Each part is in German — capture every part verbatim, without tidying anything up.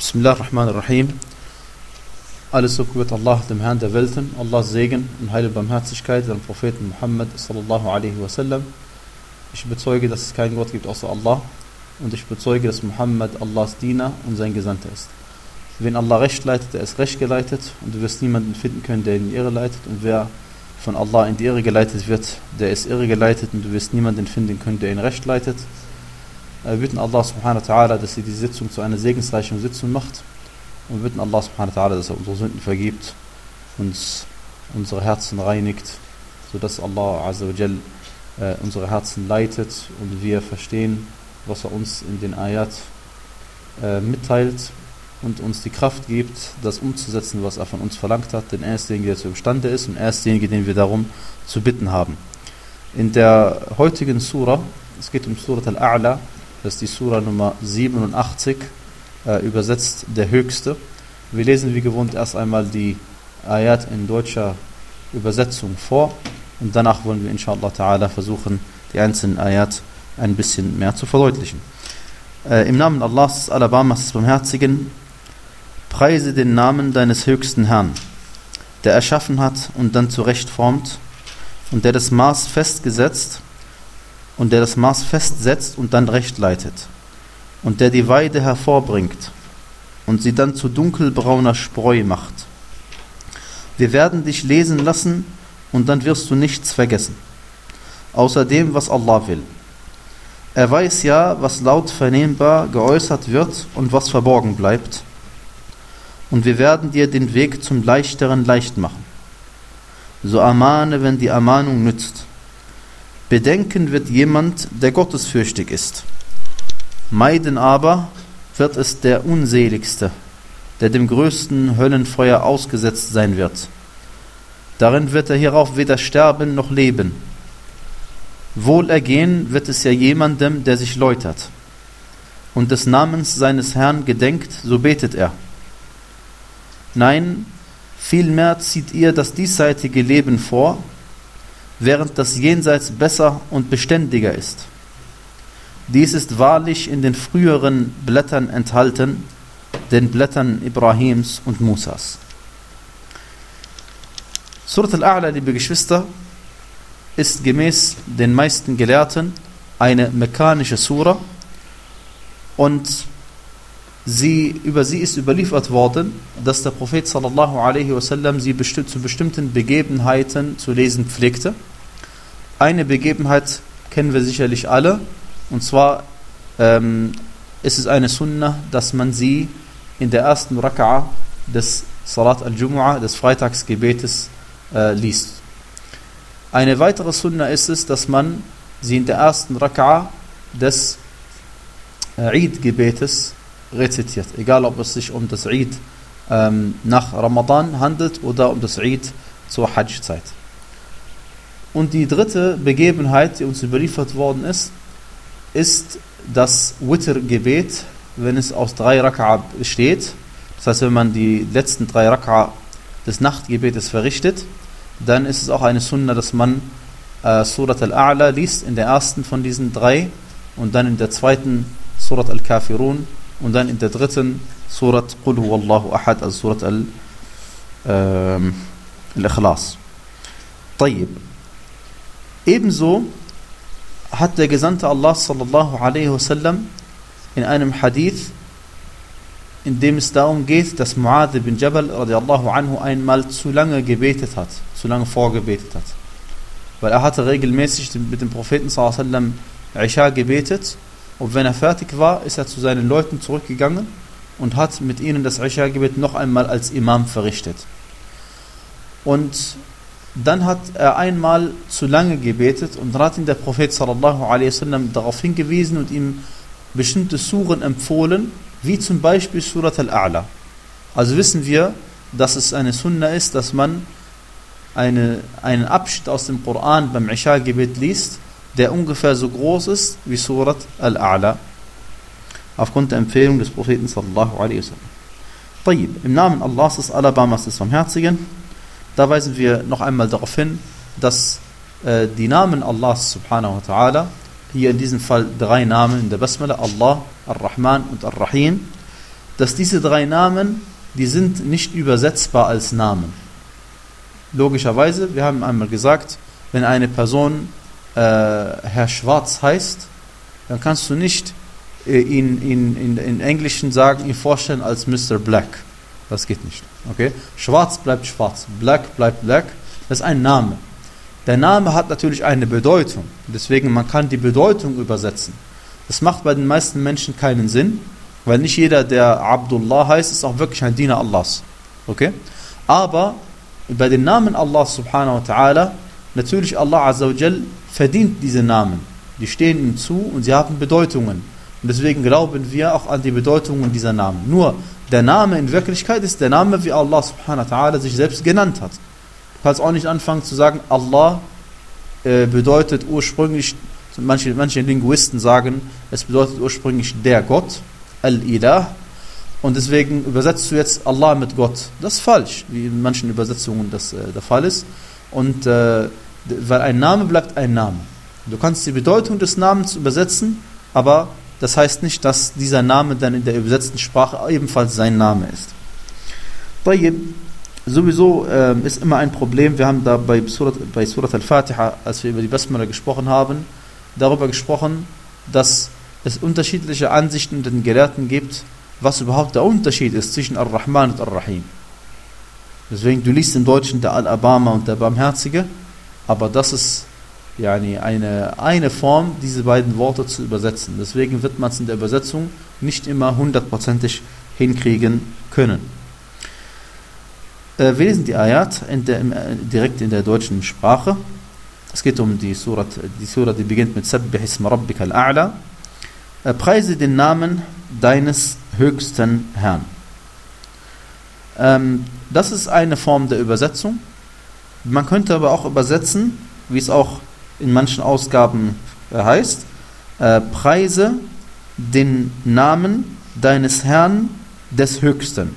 Bismillah ar-Rahman ar-Rahim. Alles so gebührt Allah, dem Herrn der Welten, Allahs Segen und heile Barmherzigkeit, seinem Propheten Muhammad sallallahu alaihi wasallam. Ich bezeuge, dass es keinen Gott gibt außer Allah und ich bezeuge, dass Muhammad Allahs Diener und sein Gesandter ist. Wen Allah recht leitet, der ist recht geleitet und du wirst niemanden finden können, der in die Irre leitet, und wer von Allah in die Irre geleitet wird, der ist irre geleitet und du wirst niemanden finden können, der ihn recht leitet. Wir bitten Allah subhanahu wa ta'ala, dass er die Sitzung zu einer segensreichen Sitzung macht, und wir bitten Allah subhanahu wa ta'ala, dass er unsere Sünden vergibt, uns unsere Herzen reinigt, sodass Allah azza wa jal äh, unsere Herzen leitet und wir verstehen, was er uns in den Ayat äh, mitteilt und uns die Kraft gibt, das umzusetzen, was er von uns verlangt hat, denn er ist derjenige, der zu imstande ist, und er ist derjenige, den wir darum zu bitten haben. In der heutigen Surah, es geht um Surat al-A'la, das ist die Surah Nummer siebenundachtzig, äh, übersetzt der Höchste. Wir lesen wie gewohnt erst einmal die Ayat in deutscher Übersetzung vor und danach wollen wir inshallah ta'ala versuchen, die einzelnen Ayat ein bisschen mehr zu verdeutlichen. Äh, Im Namen Allahs, des Alabamas, des Barmherzigen, preise den Namen deines höchsten Herrn, der erschaffen hat und dann zurechtformt und der das Maß festgesetzt und der das Maß festsetzt und dann recht leitet und der die Weide hervorbringt und sie dann zu dunkelbrauner Spreu macht. Wir werden dich lesen lassen und dann wirst du nichts vergessen, außer dem, was Allah will. Er weiß ja, was laut vernehmbar geäußert wird und was verborgen bleibt, und wir werden dir den Weg zum Leichteren leicht machen. So ermahne, wenn die Ermahnung nützt. Bedenken wird jemand, der gottesfürchtig ist. Meiden aber wird es der Unseligste, der dem größten Höllenfeuer ausgesetzt sein wird. Darin wird er hierauf weder sterben noch leben. Wohlergehen wird es ja jemandem, der sich läutert und des Namens seines Herrn gedenkt, so betet er. Nein, vielmehr zieht ihr das diesseitige Leben vor, während das Jenseits besser und beständiger ist. Dies ist wahrlich in den früheren Blättern enthalten, den Blättern Ibrahims und Musas. Surat al-A'la, liebe Geschwister, ist gemäß den meisten Gelehrten eine mekkanische Sura, und sie, über sie ist überliefert worden, dass der Prophet sallallahu alaihi wasallam sie besti- zu bestimmten Begebenheiten zu lesen pflegte. Eine Begebenheit kennen wir sicherlich alle, und zwar ähm, ist es eine Sunnah, dass man sie in der ersten Raka'a des Salat al-Jumu'ah, des Freitagsgebetes, äh, liest. Eine weitere Sunnah ist es, dass man sie in der ersten Raka'a des äh, Eid-Gebetes rezitiert, egal ob es sich um das Eid ähm, nach Ramadan handelt oder um das Eid zur Hajj-Zeit. Und die dritte Begebenheit, die uns überliefert worden ist, ist das Witr-Gebet, wenn es aus drei Raka'a besteht. Das heißt, wenn man die letzten drei Raka'a des Nachtgebetes verrichtet, dann ist es auch eine Sunna, dass man äh, Surat al-A'la liest in der ersten von diesen drei und dann in der zweiten Surat al-Kafirun und dann in der dritten Surat Qul huwallahu ahad, also Surat al, ähm, al-Ikhlas. Tayyib. Ebenso hat der Gesandte Allah sallallahu alaihi wasallam in einem Hadith, in dem es darum geht, dass Mu'adh bin Jabal radiallahu anhu einmal zu lange gebetet hat, zu lange vorgebetet hat. Weil er hatte regelmäßig mit dem Propheten sallallahu alaihi wasallam Isha gebetet, und wenn er fertig war, ist er zu seinen Leuten zurückgegangen und hat mit ihnen das Isha-Gebet noch einmal als Imam verrichtet. Und dann hat er einmal zu lange gebetet und dann hat ihn der Prophet sallallahu alaihi wasallam darauf hingewiesen und ihm bestimmte Suren empfohlen, wie zum Beispiel Surat al-A'la. Also wissen wir, dass es eine Sunna ist, dass man eine, einen Abschnitt aus dem Koran beim Isha-Gebet liest, der ungefähr so groß ist wie Surat al-A'la, aufgrund der Empfehlung des Propheten sallallahu alaihi wasallam. Tayyib, im Namen Allahs, des Alabamas, des Barmherzigen, da weisen wir noch einmal darauf hin, dass äh, die Namen Allahs subhanahu wa ta'ala, hier in diesem Fall drei Namen in der Basmala, Allah, Ar-Rahman und Ar-Rahim, dass diese drei Namen, die sind nicht übersetzbar als Namen. Logischerweise, wir haben einmal gesagt, wenn eine Person äh, Herr Schwarz heißt, dann kannst du nicht äh, ihn, ihn in, in Englischen sagen, ihn vorstellen als Mister Black. Das geht nicht. Okay? Schwarz bleibt schwarz, Black bleibt Black. Das ist ein Name. Der Name hat natürlich eine Bedeutung. Deswegen, man kann die Bedeutung übersetzen. Das macht bei den meisten Menschen keinen Sinn, weil nicht jeder, der Abdullah heißt, ist auch wirklich ein Diener Allahs. Okay? Aber bei den Namen Allah subhanahu wa ta'ala, natürlich Allah azza wa jal verdient diese Namen. Die stehen ihm zu und sie haben Bedeutungen. Und deswegen glauben wir auch an die Bedeutungen dieser Namen. Nur, der Name in Wirklichkeit ist der Name, wie Allah subhanahu wa ta'ala sich selbst genannt hat. Du kannst auch nicht anfangen zu sagen, Allah äh, bedeutet ursprünglich, manche, manche Linguisten sagen, es bedeutet ursprünglich der Gott, Al-Ilah, und deswegen übersetzt du jetzt Allah mit Gott. Das ist falsch, wie in manchen Übersetzungen das äh, der Fall ist. Und äh, weil ein Name bleibt ein Name. Du kannst die Bedeutung des Namens übersetzen, aber das heißt nicht, dass dieser Name dann in der übersetzten Sprache ebenfalls sein Name ist. Sowieso äh, ist immer ein Problem, wir haben da bei Surat, bei Surat al-Fatiha, als wir über die Basmala gesprochen haben, darüber gesprochen, dass es unterschiedliche Ansichten unter den Gelehrten gibt, was überhaupt der Unterschied ist zwischen Ar-Rahman und Ar-Rahim. Deswegen, du liest im Deutschen der Al-Abama und der Barmherzige, aber das ist yani eine, eine Form, diese beiden Worte zu übersetzen. Deswegen wird man es in der Übersetzung nicht immer hundertprozentig hinkriegen können. Äh, wir lesen die Ayat in der, direkt in der deutschen Sprache. Es geht um die Surat, die Surah, die beginnt mit Sabbih isma rabbika al-a'la. Äh, preise den Namen deines höchsten Herrn. Ähm, das ist eine Form der Übersetzung. Man könnte aber auch übersetzen, wie es auch in manchen Ausgaben äh, heißt, äh, preise den Namen deines Herrn des Höchsten.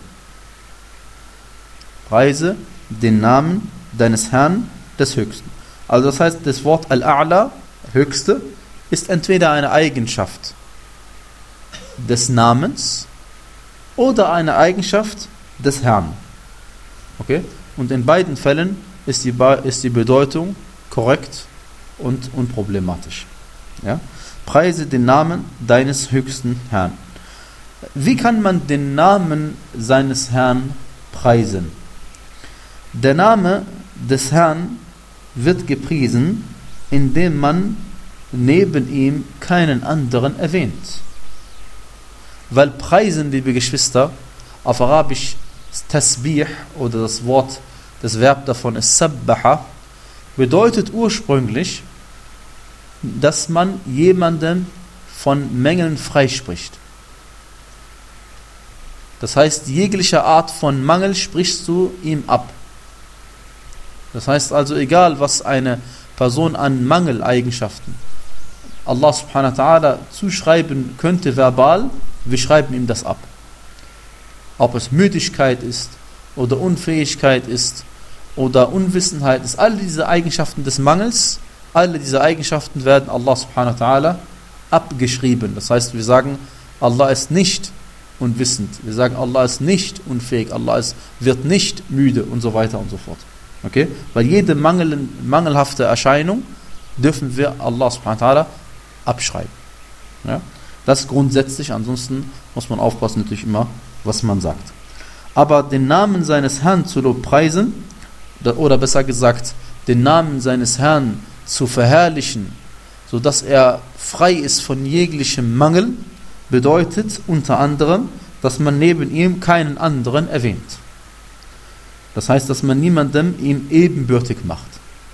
Preise den Namen deines Herrn des Höchsten. Also das heißt, das Wort Al-A'la, Höchste, ist entweder eine Eigenschaft des Namens oder eine Eigenschaft des Herrn. Okay? Und in beiden Fällen ist die, ist die Bedeutung korrekt und unproblematisch. Ja? Preise den Namen deines höchsten Herrn. Wie kann man den Namen seines Herrn preisen? Der Name des Herrn wird gepriesen, indem man neben ihm keinen anderen erwähnt. Weil preisen, liebe Geschwister, auf Arabisch Tasbih oder das Wort, das Verb davon ist Sabbaha, bedeutet ursprünglich, dass man jemanden von Mängeln freispricht. Das heißt, jegliche Art von Mangel sprichst du ihm ab. Das heißt also, egal was eine Person an Mangeleigenschaften Allah subhanahu wa ta'ala zuschreiben könnte verbal, wir schreiben ihm das ab. Ob es Müdigkeit ist oder Unfähigkeit ist oder Unwissenheit ist, alle diese Eigenschaften des Mangels, alle diese Eigenschaften werden Allah subhanahu wa ta'ala abgeschrieben. Das heißt, wir sagen, Allah ist nicht unwissend. Wir sagen, Allah ist nicht unfähig. Allah ist, wird nicht müde und so weiter und so fort. Okay? Weil jede Mangel, mangelhafte Erscheinung dürfen wir Allah subhanahu wa ta'ala abschreiben. Ja? Das ist grundsätzlich, ansonsten muss man aufpassen natürlich immer, was man sagt. Aber den Namen seines Herrn zu lobpreisen, oder besser gesagt, den Namen seines Herrn zu verherrlichen, sodass er frei ist von jeglichem Mangel, bedeutet unter anderem, dass man neben ihm keinen anderen erwähnt. Das heißt, dass man niemandem ihn ebenbürtig macht.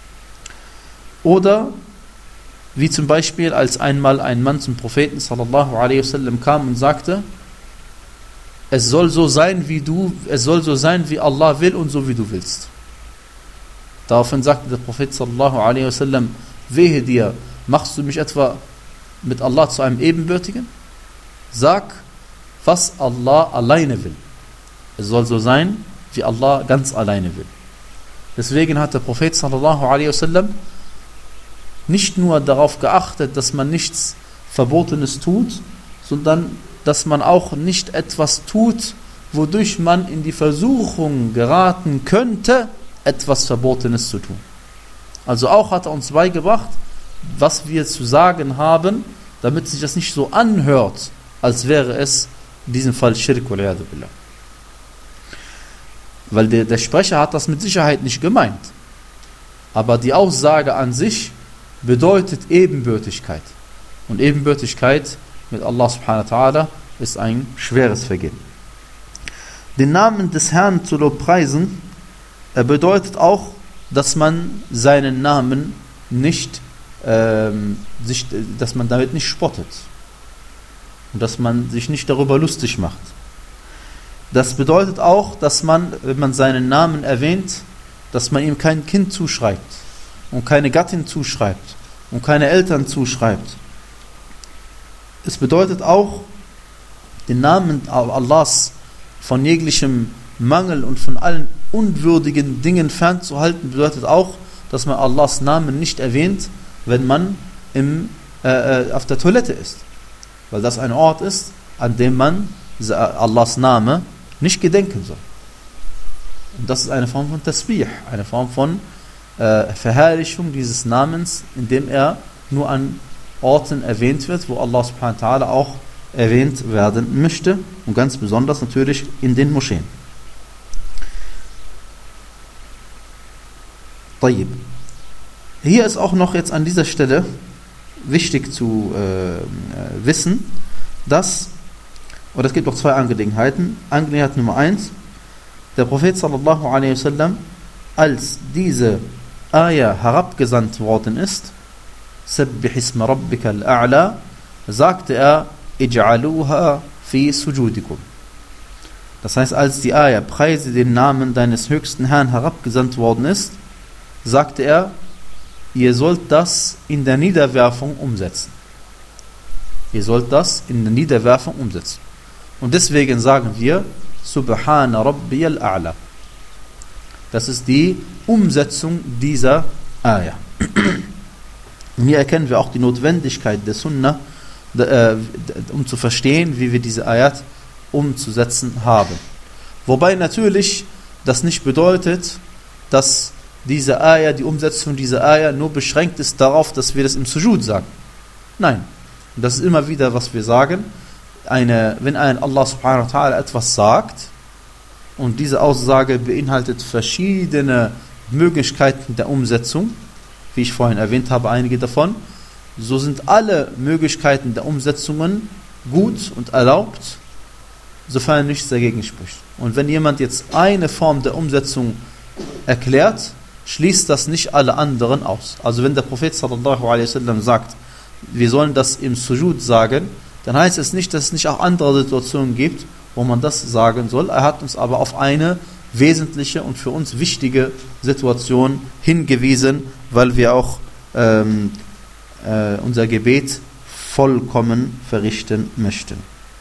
Oder wie zum Beispiel, als einmal ein Mann zum Propheten sallallahu alaihi wasallam kam und sagte, es soll so sein, wie du, es soll so sein, wie Allah will und so wie du willst. Daraufhin sagte der Prophet sallallahu alaihi wasallam, wehe dir, machst du mich etwa mit Allah zu einem Ebenbürtigen? Sag, was Allah alleine will. Es soll so sein, wie Allah ganz alleine will. Deswegen hat der Prophet sallallahu alaihi wasallam nicht nur darauf geachtet, dass man nichts Verbotenes tut, sondern dass man auch nicht etwas tut, wodurch man in die Versuchung geraten könnte, etwas Verbotenes zu tun. Also auch hat er uns beigebracht, was wir zu sagen haben, damit sich das nicht so anhört, als wäre es in diesem Fall Schirk oder billah. Weil der, der Sprecher hat das mit Sicherheit nicht gemeint. Aber die Aussage an sich bedeutet Ebenbürtigkeit. Und Ebenbürtigkeit mit Allah subhanahu wa ta'ala ist ein schweres Vergehen. Den Namen des Herrn zu lobpreisen, er bedeutet auch, dass man seinen Namen nicht, ähm, sich, dass man damit nicht spottet. Und dass man sich nicht darüber lustig macht. Das bedeutet auch, dass man, wenn man seinen Namen erwähnt, dass man ihm kein Kind zuschreibt und keine Gattin zuschreibt und keine Eltern zuschreibt. Es bedeutet auch, den Namen Allahs von jeglichem Mangel und von allen unwürdigen Dingen fernzuhalten, bedeutet auch, dass man Allahs Namen nicht erwähnt, wenn man im, äh, auf der Toilette ist. Weil das ein Ort ist, an dem man Allahs Name nicht gedenken soll. Und das ist eine Form von Tasbih, eine Form von äh, Verherrlichung dieses Namens, indem er nur an Orten erwähnt wird, wo Allah subhanahu wa ta'ala auch erwähnt werden möchte. Und ganz besonders natürlich in den Moscheen. Tayyib. Hier ist auch noch jetzt an dieser Stelle wichtig zu äh, wissen, dass, oder es gibt auch zwei Angelegenheiten. Angelegenheit Nummer eins, der Prophet sallallahu alaihi wasallam, als diese Ayah herabgesandt worden ist, Sabbih isma rabbika al-a'la, sagte er, Ij'aluha fi sujudikum. Das heißt, als die Ayah, preise den Namen deines höchsten Herrn, herabgesandt worden ist, sagte er, ihr sollt das in der Niederwerfung umsetzen. Ihr sollt das in der Niederwerfung umsetzen. Und deswegen sagen wir, Subhana Rabbiyal A'la. Das ist die Umsetzung dieser Ayah. Und hier erkennen wir auch die Notwendigkeit der Sunnah, äh, um zu verstehen, wie wir diese Ayat umzusetzen haben. Wobei natürlich das nicht bedeutet, dass diese Ayah, die Umsetzung dieser Ayah nur beschränkt ist darauf, dass wir das im Sujud sagen. Nein. Und das ist immer wieder, was wir sagen. Eine, wenn ein Allah subhanahu wa ta'ala etwas sagt und diese Aussage beinhaltet verschiedene Möglichkeiten der Umsetzung, wie ich vorhin erwähnt habe, einige davon, so sind alle Möglichkeiten der Umsetzungen gut und erlaubt, sofern nichts dagegen spricht. Und wenn jemand jetzt eine Form der Umsetzung erklärt, schließt das nicht alle anderen aus. Also wenn der Prophet sallallahu alaihi wasallam sagt, wir sollen das im Sujud sagen, dann heißt es nicht, dass es nicht auch andere Situationen gibt, wo man das sagen soll. Er hat uns aber auf eine wesentliche und für uns wichtige Situation hingewiesen, weil wir auch ähm, äh, unser Gebet vollkommen verrichten möchten.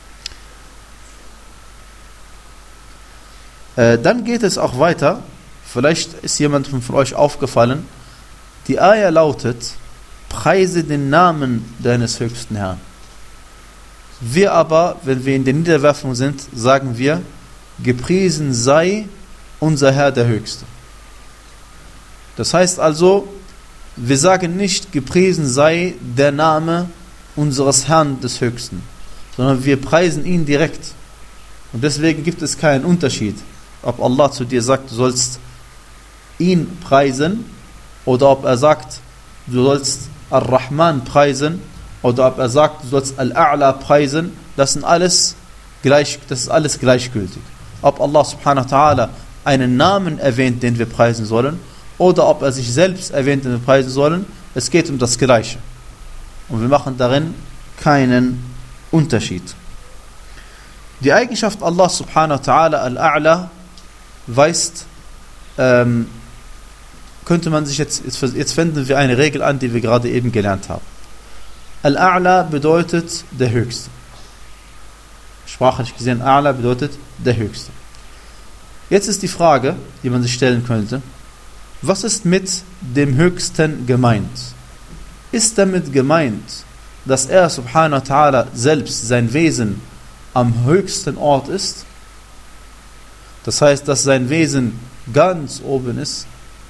Äh, dann geht es auch weiter. Vielleicht ist jemandem von euch aufgefallen, die Ayah lautet, preise den Namen deines höchsten Herrn. Wir aber, wenn wir in der Niederwerfung sind, sagen wir, gepriesen sei unser Herr der Höchste. Das heißt also, wir sagen nicht, gepriesen sei der Name unseres Herrn des Höchsten, sondern wir preisen ihn direkt. Und deswegen gibt es keinen Unterschied, ob Allah zu dir sagt, du sollst ihn preisen, oder ob er sagt, du sollst Ar-Rahman preisen, oder ob er sagt, du sollst Al-A'la preisen. Das sind alles gleich, das ist alles gleichgültig. Ob Allah subhanahu wa ta'ala einen Namen erwähnt, den wir preisen sollen, oder ob er sich selbst erwähnt, den wir preisen sollen, es geht um das Gleiche. Und wir machen darin keinen Unterschied. Die Eigenschaft Allah subhanahu wa ta'ala Al-A'la weist, ähm, könnte man sich jetzt, jetzt wenden wir eine Regel an, die wir gerade eben gelernt haben. Al-A'la bedeutet der Höchste. Sprachlich gesehen, A'la bedeutet der Höchste. Jetzt ist die Frage, die man sich stellen könnte, was ist mit dem Höchsten gemeint? Ist damit gemeint, dass er subhanahu wa ta'ala selbst sein Wesen am höchsten Ort ist, das heißt, dass sein Wesen ganz oben ist,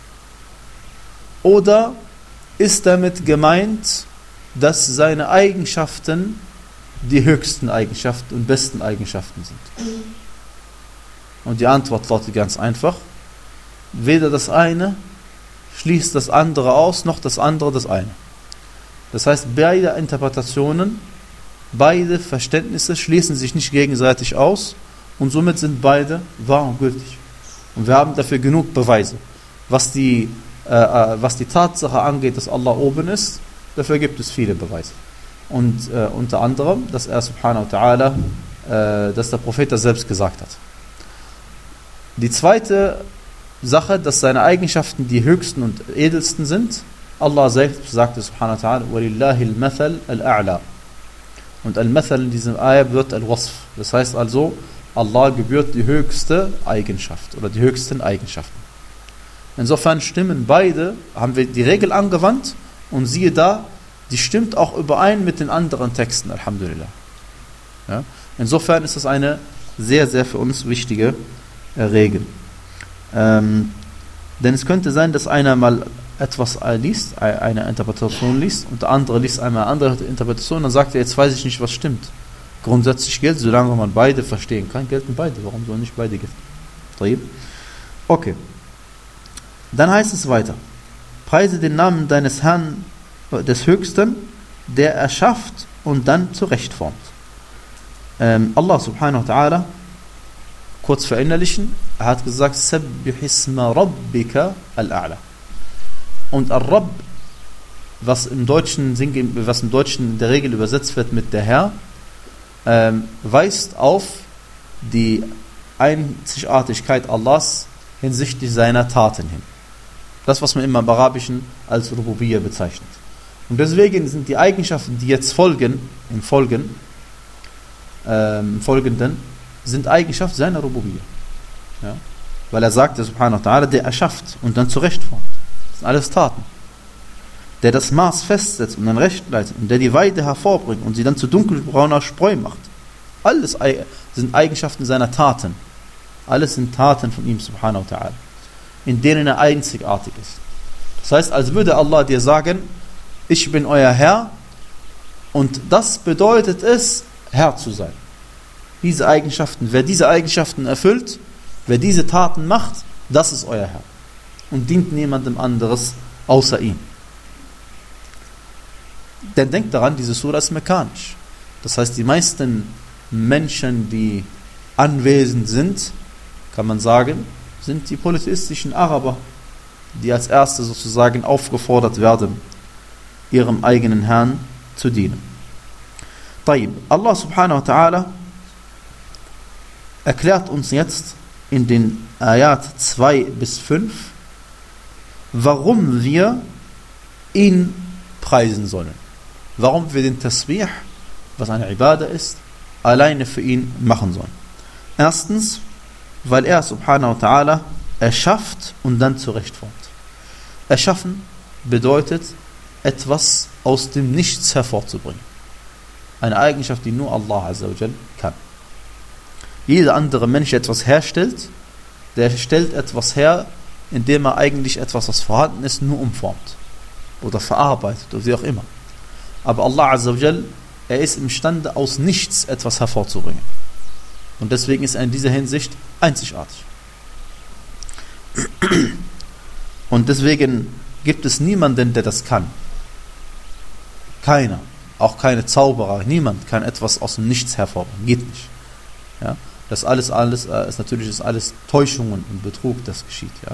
oder ist damit gemeint, dass seine Eigenschaften die höchsten Eigenschaften und besten Eigenschaften sind? Und die Antwort lautet ganz einfach: Weder das eine schließt das andere aus, noch das andere das eine. Das heißt, beide Interpretationen, beide Verständnisse schließen sich nicht gegenseitig aus und somit sind beide wahr und gültig. Und wir haben dafür genug Beweise. Was die, äh, was die Tatsache angeht, dass Allah oben ist, dafür gibt es viele Beweise. Und äh, unter anderem, dass er subhanahu wa ta'ala, äh, dass der Prophet das selbst gesagt hat. Die zweite Sache, dass seine Eigenschaften die höchsten und edelsten sind. Allah selbst sagte subhanahu wa ta'ala, وَلِلَّهِ الْمَثَلْ الْأَعْلَى. Und Al-Mathal in diesem Ayah wird Al-Wasf. Das heißt also, Allah gebührt die höchste Eigenschaft oder die höchsten Eigenschaften. Insofern stimmen beide, haben wir die Regel angewandt und siehe da, die stimmt auch überein mit den anderen Texten, Alhamdulillah. Ja? Insofern ist das eine sehr, sehr für uns wichtige äh, Regel. Ähm, denn es könnte sein, dass einer mal etwas liest, eine Interpretation liest und der andere liest einmal eine andere Interpretation, dann sagt er, jetzt weiß ich nicht, was stimmt. Grundsätzlich gilt, solange man beide verstehen kann, gelten beide. Warum sollen nicht beide gelten? Okay. Dann heißt es weiter: Preise den Namen deines Herrn, des Höchsten, der erschafft und dann zurechtformt. Ähm, Allah subhanahu wa ta'ala, kurz verinnerlichen, er hat gesagt, Sabbih isma rabbika al-a'la. Und Ar-Rabb, was im Deutschen, was im Deutschen in der Regel übersetzt wird mit der Herr, ähm, weist auf die Einzigartigkeit Allahs hinsichtlich seiner Taten hin. Das, was man immer im Arabischen als Rububiyya bezeichnet. Und deswegen sind die Eigenschaften, die jetzt folgen, im Folgen, ähm, im Folgenden, sind Eigenschaften seiner Rububiyya. Ja? Weil er sagt, subhanahu wa ta'ala, der erschafft und dann zurechtformt. Das sind alles Taten. Der das Maß festsetzt und dann recht leitet und der die Weide hervorbringt und sie dann zu dunkelbrauner Spreu macht. Alles sind Eigenschaften seiner Taten. Alles sind Taten von ihm, subhanahu wa ta'ala, in denen er einzigartig ist. Das heißt, als würde Allah dir sagen, ich bin euer Herr und das bedeutet es, Herr zu sein. Diese Eigenschaften, wer diese Eigenschaften erfüllt, wer diese Taten macht, das ist euer Herr und dient niemandem anderes außer ihm. Denn denkt daran, diese Surah ist mekanisch. Das heißt, die meisten Menschen, die anwesend sind, kann man sagen, sind die polytheistischen Araber, die als Erste sozusagen aufgefordert werden, ihrem eigenen Herrn zu dienen. Taib. Allah subhanahu wa ta'ala erklärt uns jetzt in den Ayat zwei bis fünf, warum wir ihn preisen sollen. Warum wir den Tasbih, was eine Ibadah ist, alleine für ihn machen sollen. Erstens, weil er subhanahu wa ta'ala erschafft und dann zurechtformt. Erschaffen bedeutet, etwas aus dem Nichts hervorzubringen. Eine Eigenschaft, die nur Allah azza wa jal kann. Jeder andere Mensch, der etwas herstellt, der stellt etwas her, indem er eigentlich etwas, was vorhanden ist, nur umformt. Oder verarbeitet, oder wie auch immer. Aber Allah azza wa jal, er ist imstande, aus nichts etwas hervorzubringen. Und deswegen ist er in dieser Hinsicht einzigartig. Und deswegen gibt es niemanden, der das kann. Keiner. Auch keine Zauberer. Niemand kann etwas aus dem Nichts hervorbringen. Geht nicht. Ja? Das alles, alles, äh, ist natürlich ist alles Täuschungen und Betrug, das geschieht. Ja?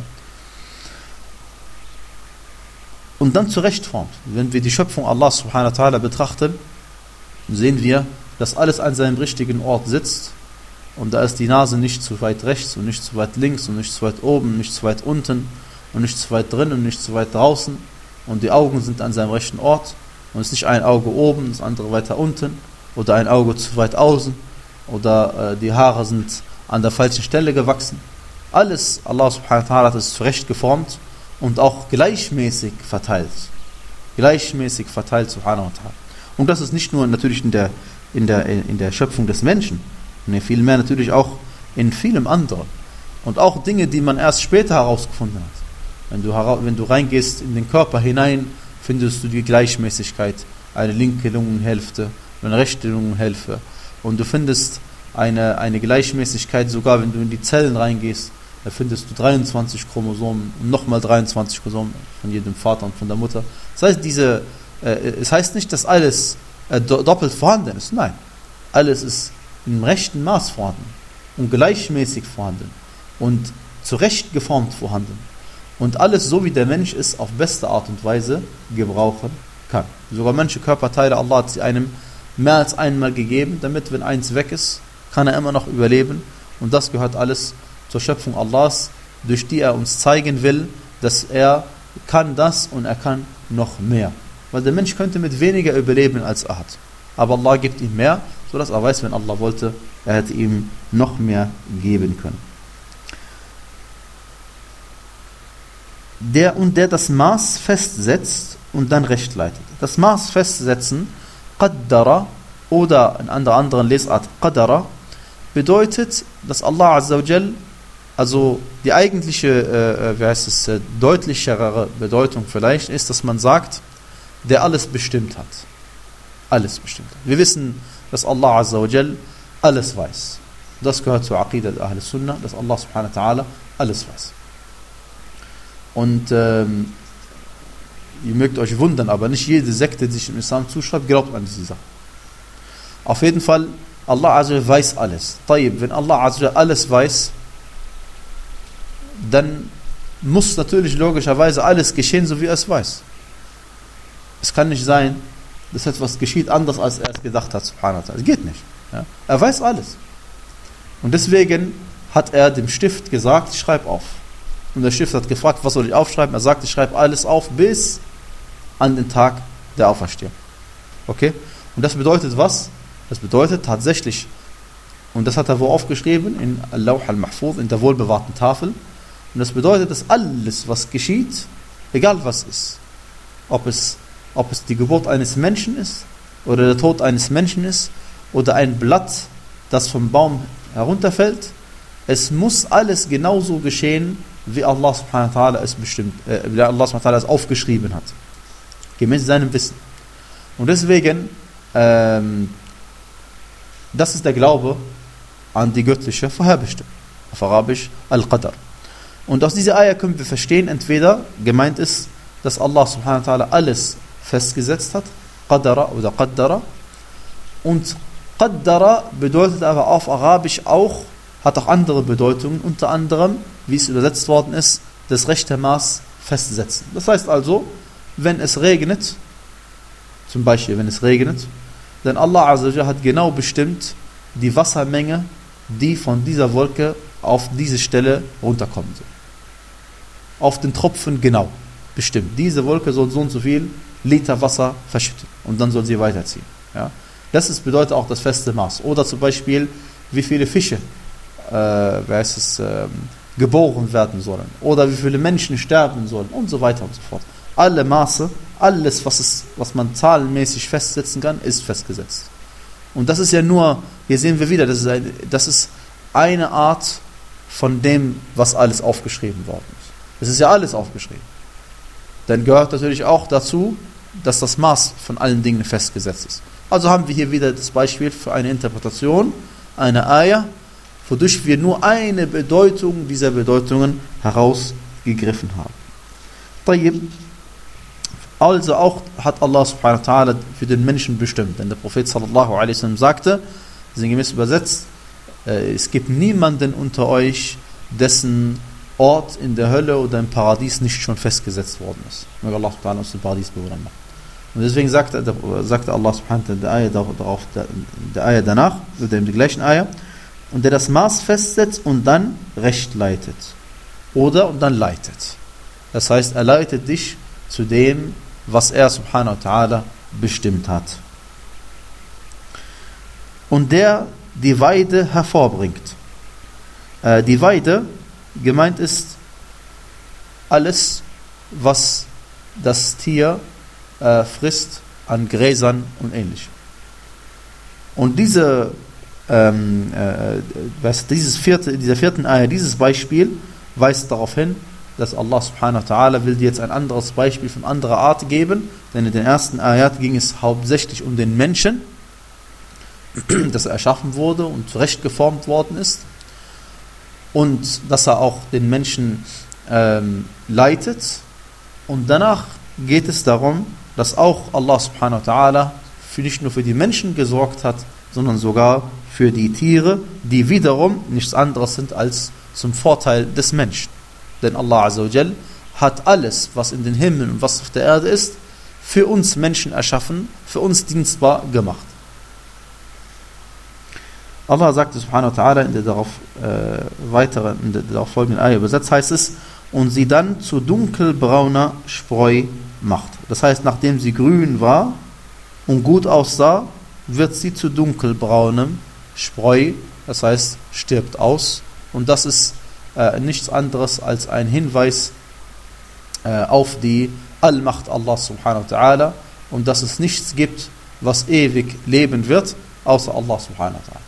Und dann zurechtformt. Wenn wir die Schöpfung Allah subhanahu wa ta'ala betrachten, sehen wir, dass alles an seinem richtigen Ort sitzt. Und da ist die Nase nicht zu weit rechts und nicht zu weit links und nicht zu weit oben, nicht zu weit unten und nicht zu weit drin und nicht zu weit draußen. Und die Augen sind an seinem rechten Ort. Und es ist nicht ein Auge oben, das andere weiter unten. Oder ein Auge zu weit außen. Oder äh, die Haare sind an der falschen Stelle gewachsen. Alles, Allah subhanahu wa ta'ala hat es zurecht geformt und auch gleichmäßig verteilt. Gleichmäßig verteilt, subhanahu wa ta'ala. Und das ist nicht nur natürlich in der, in der, in der Schöpfung des Menschen, Nee, vielmehr natürlich auch in vielem anderen. Und auch Dinge, die man erst später herausgefunden hat. Wenn du, wenn du reingehst in den Körper hinein, findest du die Gleichmäßigkeit, eine linke Lungenhälfte, eine rechte Lungenhälfte. Und du findest eine, eine Gleichmäßigkeit, sogar wenn du in die Zellen reingehst, da findest du dreiundzwanzig Chromosomen und nochmal dreiundzwanzig Chromosomen von jedem Vater und von der Mutter. Das heißt, diese, äh, es heißt nicht, dass alles äh, do, doppelt vorhanden ist. Nein, alles ist im rechten Maß vorhanden und gleichmäßig vorhanden und zurecht geformt vorhanden. Und alles, so wie der Mensch es auf beste Art und Weise gebrauchen kann. Sogar manche Körperteile, Allah hat sie einem mehr als einmal gegeben, damit, wenn eins weg ist, kann er immer noch überleben. Und das gehört alles zur Schöpfung Allahs, durch die er uns zeigen will, dass er kann das und er kann noch mehr. Weil der Mensch könnte mit weniger überleben, als er hat. Aber Allah gibt ihm mehr, sodass er weiß, wenn Allah wollte, er hätte ihm noch mehr geben können. Der und der das Maß festsetzt und dann recht leitet. Das Maß festsetzen, qaddara, oder in einer anderen Lesart qadara, bedeutet, dass Allah Azza wa Jal, also die eigentliche, äh, wie heißt es, äh, deutlichere Bedeutung vielleicht ist, dass man sagt, der alles bestimmt hat. Alles bestimmt hat. Wir wissen, dass Allah Azza wa Jal alles weiß. Das gehört zur Aqidah der Ahl Sunnah, dass Allah subhanahu wa ta'ala alles weiß. Und ähm, ihr mögt euch wundern, aber nicht jede Sekte, die sich im Islam zuschreibt, glaubt an diese Sache. Auf jeden Fall, Allah Azza wa Jal weiß alles. Tayyib, wenn Allah Azza wa Jal alles weiß, dann muss natürlich logischerweise alles geschehen, so wie er es weiß. Es kann nicht sein, dass etwas geschieht anders, als er es gedacht hat, subhanahu wa ta'ala. Es geht nicht. Ja? Er weiß alles. Und deswegen hat er dem Stift gesagt, schreib auf. Und der Stift hat gefragt, was soll ich aufschreiben? Er sagt, ich schreibe alles auf bis an den Tag der Auferstehung. Okay? Und das bedeutet was? Das bedeutet tatsächlich, und das hat er wo aufgeschrieben? In Al-Lawh al-Mahfuz, in der wohlbewahrten Tafel. Und das bedeutet, dass alles, was geschieht, egal was ist, ob es, ob es die Geburt eines Menschen ist, oder der Tod eines Menschen ist, oder ein Blatt, das vom Baum herunterfällt, es muss alles genauso geschehen, wie Allah subhanahu wa ta'ala es bestimmt, äh, wie Allah subhanahu wa ta'ala es aufgeschrieben hat. Gemäß seinem Wissen. Und deswegen, ähm, das ist der Glaube an die göttliche Vorherbestimmung. Auf Arabisch Al-Qadar. Und aus dieser Ayah können wir verstehen, entweder gemeint ist, dass Allah subhanahu wa ta'ala alles festgesetzt hat, Qadara oder Qaddara. Und Qaddara bedeutet aber auf Arabisch auch, hat auch andere Bedeutungen, unter anderem, wie es übersetzt worden ist, das rechte Maß festsetzen. Das heißt also, wenn es regnet, zum Beispiel wenn es regnet, denn Allah Azza wa Jalla hat genau bestimmt die Wassermenge, die von dieser Wolke auf diese Stelle runterkommen soll. Auf den Tropfen genau bestimmt. Diese Wolke soll so und so viel Liter Wasser verschütten und dann soll sie weiterziehen. Ja? Das ist, bedeutet auch das feste Maß. Oder zum Beispiel, wie viele Fische äh, wer heißt es, äh, geboren werden sollen. Oder wie viele Menschen sterben sollen und so weiter und so fort. Alle Maße, alles, was, es, was man zahlenmäßig festsetzen kann, ist festgesetzt. Und das ist ja nur, hier sehen wir wieder, das ist, ein, das ist eine Art von dem, was alles aufgeschrieben worden ist. Es ist ja alles aufgeschrieben. Dann gehört natürlich auch dazu, dass das Maß von allen Dingen festgesetzt ist. Also haben wir hier wieder das Beispiel für eine Interpretation, eine Ayah, wodurch wir nur eine Bedeutung dieser Bedeutungen herausgegriffen haben. Also auch hat Allah subhanahu wa ta'ala für den Menschen bestimmt. Denn der Prophet sallallahu alaihi wasallam sagte, sinngemäß übersetzt, es gibt niemanden unter euch, dessen Ort in der Hölle oder im Paradies nicht schon festgesetzt worden ist. Möge Allah subhanahu wa ta'ala uns den Paradiesbewohner machen. Und deswegen sagte, sagte Allah subhanahu wa ta'ala der Ayah darauf, der, der Ayah danach, mit dem die gleichen Ayah, und der das Maß festsetzt und dann recht leitet. Oder und dann leitet. Das heißt, er leitet dich zu dem, was er subhanahu wa ta'ala bestimmt hat. Und der die Weide hervorbringt. Äh, die Weide, gemeint ist alles, was das Tier äh, frisst an Gräsern und ähnlichem. Und diese ähm, äh, was dieses vierte, dieser vierten Ayah, dieses Beispiel weist darauf hin, dass Allah subhanahu wa ta'ala will dir jetzt ein anderes Beispiel von anderer Art geben, denn in den ersten Ayat ging es hauptsächlich um den Menschen, dass er erschaffen wurde und zurechtgeformt worden ist und dass er auch den Menschen ähm, leitet, und danach geht es darum, dass auch Allah subhanahu wa ta'ala für nicht nur für die Menschen gesorgt hat, sondern sogar für die Tiere, die wiederum nichts anderes sind als zum Vorteil des Menschen. Denn Allah Azza wa Jal hat alles, was in den Himmeln und was auf der Erde ist, für uns Menschen erschaffen, für uns dienstbar gemacht. Allah sagte subhanahu wa ta'ala in der darauf äh, weiteren, in der darauf folgenden Ayah übersetzt, heißt es, und sie dann zu dunkelbrauner Spreu macht. Das heißt, nachdem sie grün war und gut aussah, wird sie zu dunkelbraunem Spreu, das heißt, stirbt aus. Und das ist äh, nichts anderes als ein Hinweis äh, auf die Allmacht Allah subhanahu wa ta'ala und dass es nichts gibt, was ewig leben wird, außer Allah subhanahu wa ta'ala.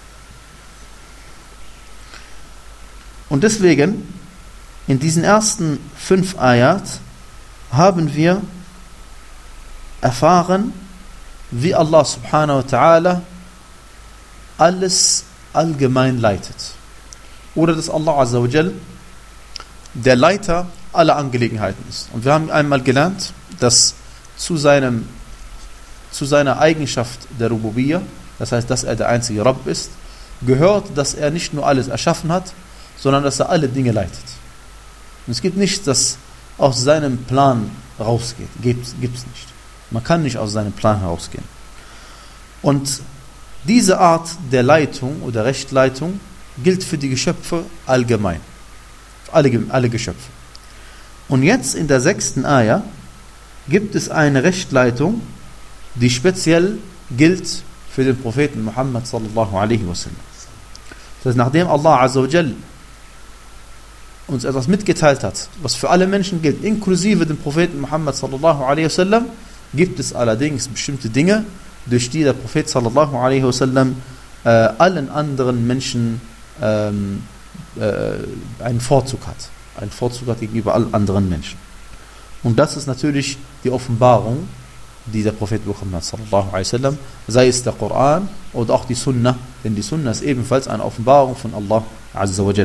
Und deswegen, in diesen ersten fünf Ayat haben wir erfahren, wie Allah subhanahu wa ta'ala alles allgemein leitet. Oder dass Allah Azza wa Jal der Leiter aller Angelegenheiten ist. Und wir haben einmal gelernt, dass zu, seinem, zu seiner Eigenschaft der Rububiyyah, das heißt, dass er der einzige Rabb ist, gehört, dass er nicht nur alles erschaffen hat, sondern dass er alle Dinge leitet. Und es gibt nichts, das aus seinem Plan rausgeht. Gibt es nicht. Man kann nicht aus seinem Plan herausgehen. Und diese Art der Leitung oder Rechtleitung gilt für die Geschöpfe allgemein. Alle, alle Geschöpfe. Und jetzt in der sechsten Ayah gibt es eine Rechtleitung, die speziell gilt für den Propheten Muhammad sallallahu alaihi wasallam. Das heißt, nachdem Allah Azza wa Jal uns etwas mitgeteilt hat, was für alle Menschen gilt, inklusive dem Propheten Muhammad sallallahu alaihi wasallam, gibt es allerdings bestimmte Dinge, durch die der Prophet sallallahu alaihi wasallam äh, allen anderen Menschen ähm, äh, einen Vorzug hat. Einen Vorzug hat gegenüber allen anderen Menschen. Und das ist natürlich die Offenbarung, die der Prophet Muhammad sallallahu alaihi wasallam, sei es der Koran oder auch die Sunna, denn die Sunna ist ebenfalls eine Offenbarung von Allah Azza wa Jal.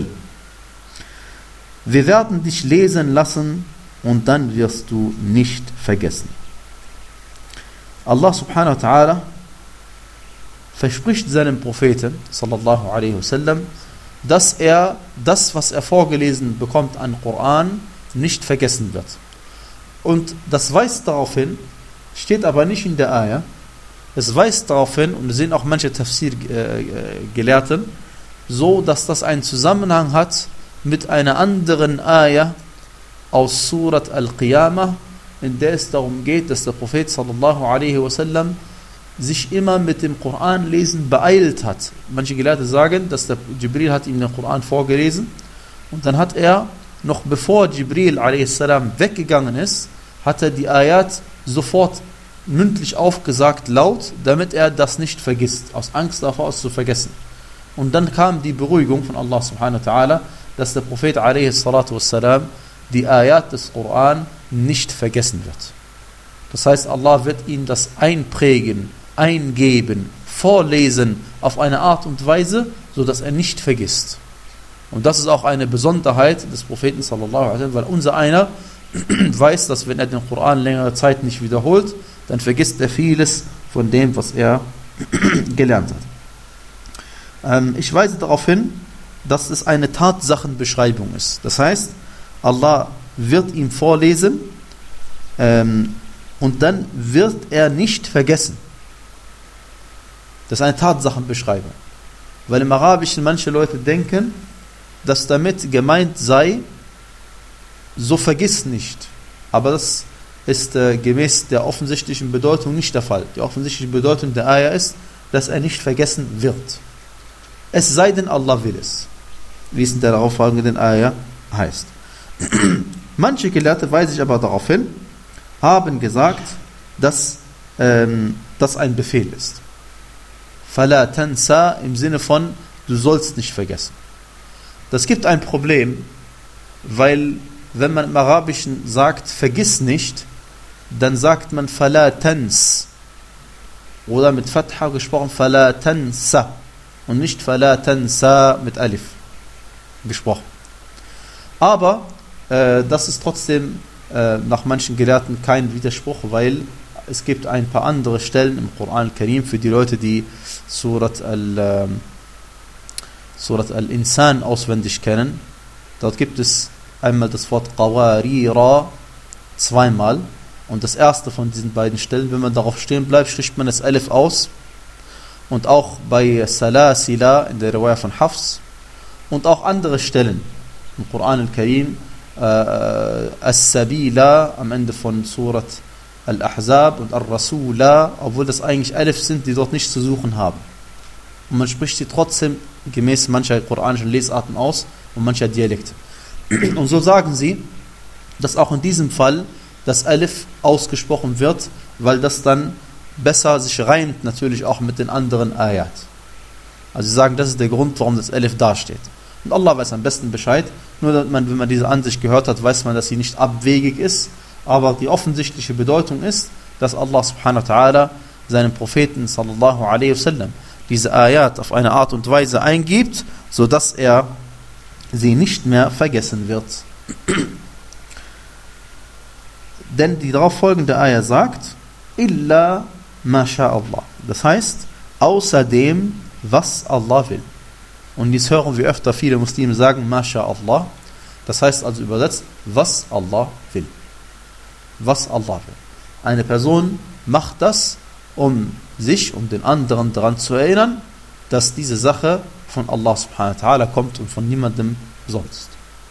Wir werden dich lesen lassen und dann wirst du nicht vergessen. Allah subhanahu wa ta'ala verspricht seinem Propheten sallallahu alaihi wasallam, dass er das, was er vorgelesen bekommt an Koran, nicht vergessen wird. Und das weist darauf hin, steht aber nicht in der Ayah, es weist darauf hin, und wir sehen auch manche Tafsir-Gelehrten, so dass das einen Zusammenhang hat mit einer anderen Ayah aus Surat Al-Qiyamah, in der es darum geht, dass der Prophet sallallahu alaihi wasallam sich immer mit dem Koranlesen beeilt hat. Manche Gelehrte sagen, dass der Jibril hat ihm den Koran vorgelesen und dann hat er, noch bevor Jibril a.s. weggegangen ist, hat er die Ayat sofort mündlich aufgesagt, laut, damit er das nicht vergisst, aus Angst davor, es zu vergessen. Und dann kam die Beruhigung von Allah subhanahu wa ta'ala, dass der Prophet a.s. die Ayat des Koran nicht vergessen wird. Das heißt, Allah wird ihn das einprägen, eingeben, vorlesen auf eine Art und Weise, so dass er nicht vergisst. Und das ist auch eine Besonderheit des Propheten sallallahu alaihi wasallam, weil unser einer weiß, dass wenn er den Koran längere Zeit nicht wiederholt, dann vergisst er vieles von dem, was er gelernt hat. Ähm, ich weise darauf hin, dass es eine Tatsachenbeschreibung ist. Das heißt, Allah wird ihm vorlesen ähm, und dann wird er nicht vergessen. Das ist eine Tatsachenbeschreibung. Weil im Arabischen manche Leute denken, dass damit gemeint sei, so vergiss nicht. Aber das ist äh, gemäß der offensichtlichen Bedeutung nicht der Fall. Die offensichtliche Bedeutung der Ayah ist, dass er nicht vergessen wird. Es sei denn, Allah will es. Wie es in der darauffolgenden Ayah heißt. Manche Gelehrte, weise ich aber darauf hin, haben gesagt, dass ähm, das ein Befehl ist. Fala tansa im Sinne von, du sollst nicht vergessen. Das gibt ein Problem, weil wenn man im Arabischen sagt, vergiss nicht, dann sagt man Fala tans. Oder mit Fatha gesprochen, Fala tansa. Und nicht Fala tansa mit Alif gesprochen. Aber äh, das ist trotzdem äh, nach manchen Gelehrten kein Widerspruch, weil es gibt ein paar andere Stellen im Koran al-Karim für die Leute, die Surat al, äh, Surat al-Insan auswendig kennen. Dort gibt es einmal das Wort Qawarira zweimal. Und das erste von diesen beiden Stellen, wenn man darauf stehen bleibt, spricht man das Alif aus. Und auch bei Salasila in der Riwaya von Hafs und auch andere Stellen im Koran al-Karim, äh, As-Sabila am Ende von Surat Al-Ahzab und Ar-Rasula, obwohl das eigentlich Alif sind, die dort nichts zu suchen haben. Und man spricht sie trotzdem gemäß mancher koranischen Lesarten aus und mancher Dialekte. Und so sagen sie, dass auch in diesem Fall das Alif ausgesprochen wird, weil das dann besser sich reimt natürlich auch mit den anderen Ayat. Also sie sagen, das ist der Grund, warum das Alif dasteht. Und Allah weiß am besten Bescheid. Nur man, wenn man diese Ansicht gehört hat, weiß man, dass sie nicht abwegig ist. Aber die offensichtliche Bedeutung ist, dass Allah subhanahu wa ta'ala seinem Propheten sallallahu alaihi wasallam diese Ayat auf eine Art und Weise eingibt, sodass er sie nicht mehr vergessen wird. Denn die darauf folgende Ayah sagt, illa ma sha Allah. Das heißt, außerdem, was Allah will. Und dies hören wir öfter viele Muslime sagen, ma sha Allah. Das heißt also übersetzt, was Allah will. Was Allah will. Eine Person macht das, um sich und den anderen daran zu erinnern, dass diese Sache von Allah subhanahu wa ta'ala kommt und von niemandem sonst.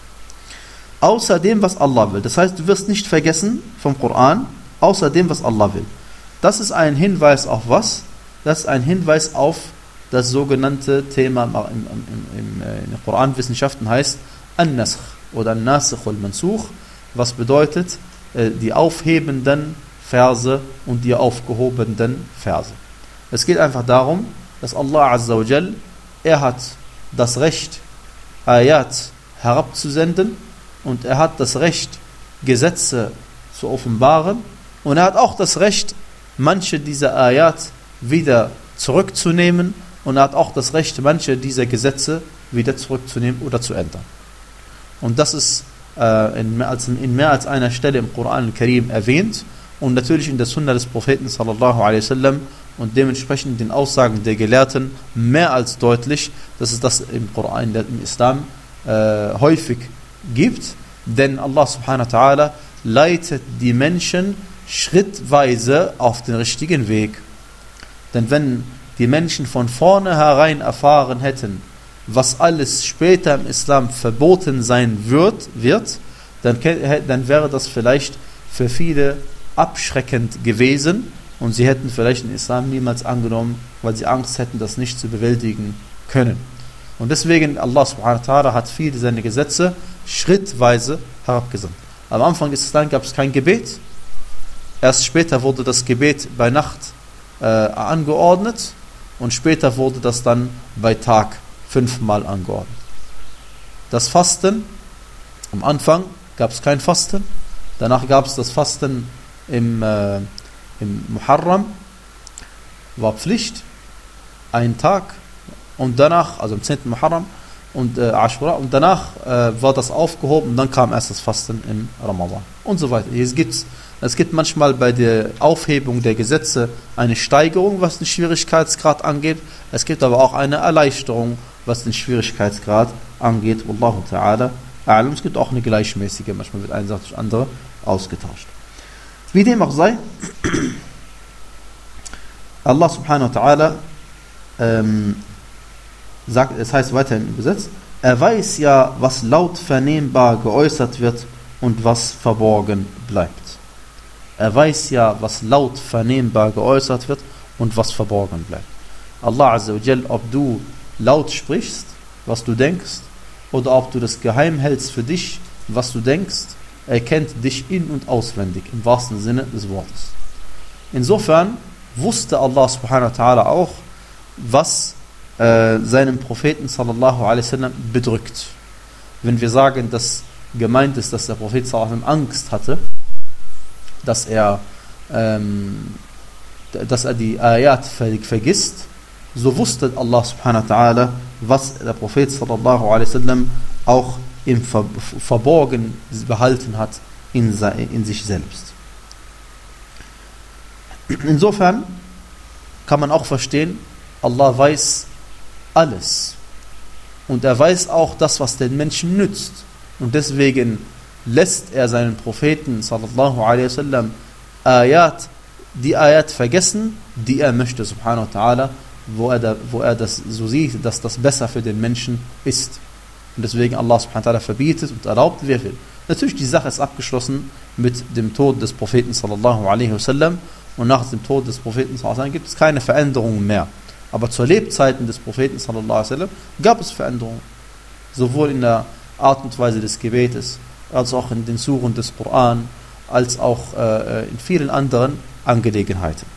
Außerdem, was Allah will. Das heißt, du wirst nicht vergessen vom Koran, außerdem, was Allah will. Das ist ein Hinweis auf was? Das ist ein Hinweis auf das sogenannte Thema im, im, im, in den Koranwissenschaften heißt An-Naskh oder An-Nasikh wal-Mansukh, was bedeutet die aufhebenden Verse und die aufgehobenen Verse. Es geht einfach darum, dass Allah Azza wa Jal, er hat das Recht, Ayat herabzusenden und er hat das Recht, Gesetze zu offenbaren und er hat auch das Recht, manche dieser Ayat wieder zurückzunehmen und er hat auch das Recht, manche dieser Gesetze wieder zurückzunehmen oder zu ändern. Und das ist äh, in, mehr als, in mehr als einer Stelle im Koran al-Karim erwähnt und natürlich in der Sunna des Propheten sallallahu alaihi wasallam und dementsprechend den Aussagen der Gelehrten mehr als deutlich, dass es das im Koran, im Islam äh, häufig gibt, denn Allah subhanahu wa ta'ala leitet die Menschen schrittweise auf den richtigen Weg. Denn wenn die Menschen von vornherein erfahren hätten, was alles später im Islam verboten sein wird, wird dann, dann wäre das vielleicht für viele abschreckend gewesen und sie hätten vielleicht den Islam niemals angenommen, weil sie Angst hätten, das nicht zu bewältigen können. Und deswegen, Allah subhanahu wa ta'ala hat viele seine Gesetze schrittweise herabgesandt. Am Anfang des Islam gab es kein Gebet. Erst später wurde das Gebet bei Nacht äh, angeordnet und später wurde das dann bei Tag fünfmal angeordnet. Das Fasten, am Anfang gab es kein Fasten, danach gab es das Fasten im, äh, im Muharram, war Pflicht, ein Tag und danach, also im zehnten Muharram und äh, Ashura und danach äh, war das aufgehoben und dann kam erst das Fasten im Ramadan und so weiter. Es gibt, es gibt manchmal bei der Aufhebung der Gesetze eine Steigerung, was den Schwierigkeitsgrad angeht. Es gibt aber auch eine Erleichterung, was den Schwierigkeitsgrad angeht. Wallahu ta'ala a'lam. Es gibt auch eine gleichmäßige, manchmal wird eine Sache durch andere ausgetauscht. Wie dem auch sei, Allah subhanahu wa ta'ala ähm, sagt, es heißt weiterhin übersetzt, er weiß ja, was laut vernehmbar geäußert wird und was verborgen bleibt. Er weiß ja, was laut vernehmbar geäußert wird und was verborgen bleibt. Allah Azza wa Jal, ob du laut sprichst, was du denkst, oder ob du das geheim hältst für dich, was du denkst, er kennt dich in- und auswendig, im wahrsten Sinne des Wortes. Insofern wusste Allah subhanahu wa ta'ala auch, was äh, seinen Propheten sallallahu alaihi wasallam bedrückt. Wenn wir sagen, dass gemeint ist, dass der Prophet sallallahu alaihi wasallam Angst hatte, dass er, ähm, dass er die Ayat ver- vergisst, so wusste Allah subhanahu wa ta'ala, was der Prophet sallallahu alaihi wasallam auch im Ver- Verborgen behalten hat in, se- in sich selbst. Insofern kann man auch verstehen, Allah weiß alles. Und er weiß auch das, was den Menschen nützt. Und deswegen lässt er seinen Propheten sallallahu alaihi wasallam Ayat, die Ayat vergessen, die er möchte, subhanahu wa ta'ala, wo er, da, wo er das so sieht, dass das besser für den Menschen ist. Und deswegen Allah subhanahu wa ta'ala verbietet und erlaubt, wer will. Natürlich, die Sache ist abgeschlossen mit dem Tod des Propheten sallallahu alaihi wasallam, und nach dem Tod des Propheten sallallahu alaihi wasallam gibt es keine Veränderungen mehr. Aber zu Lebzeiten des Propheten sallallahu alaihi wasallam gab es Veränderungen. Sowohl in der Art und Weise des Gebetes, als auch in den Suren des Koran, als auch äh, in vielen anderen Angelegenheiten.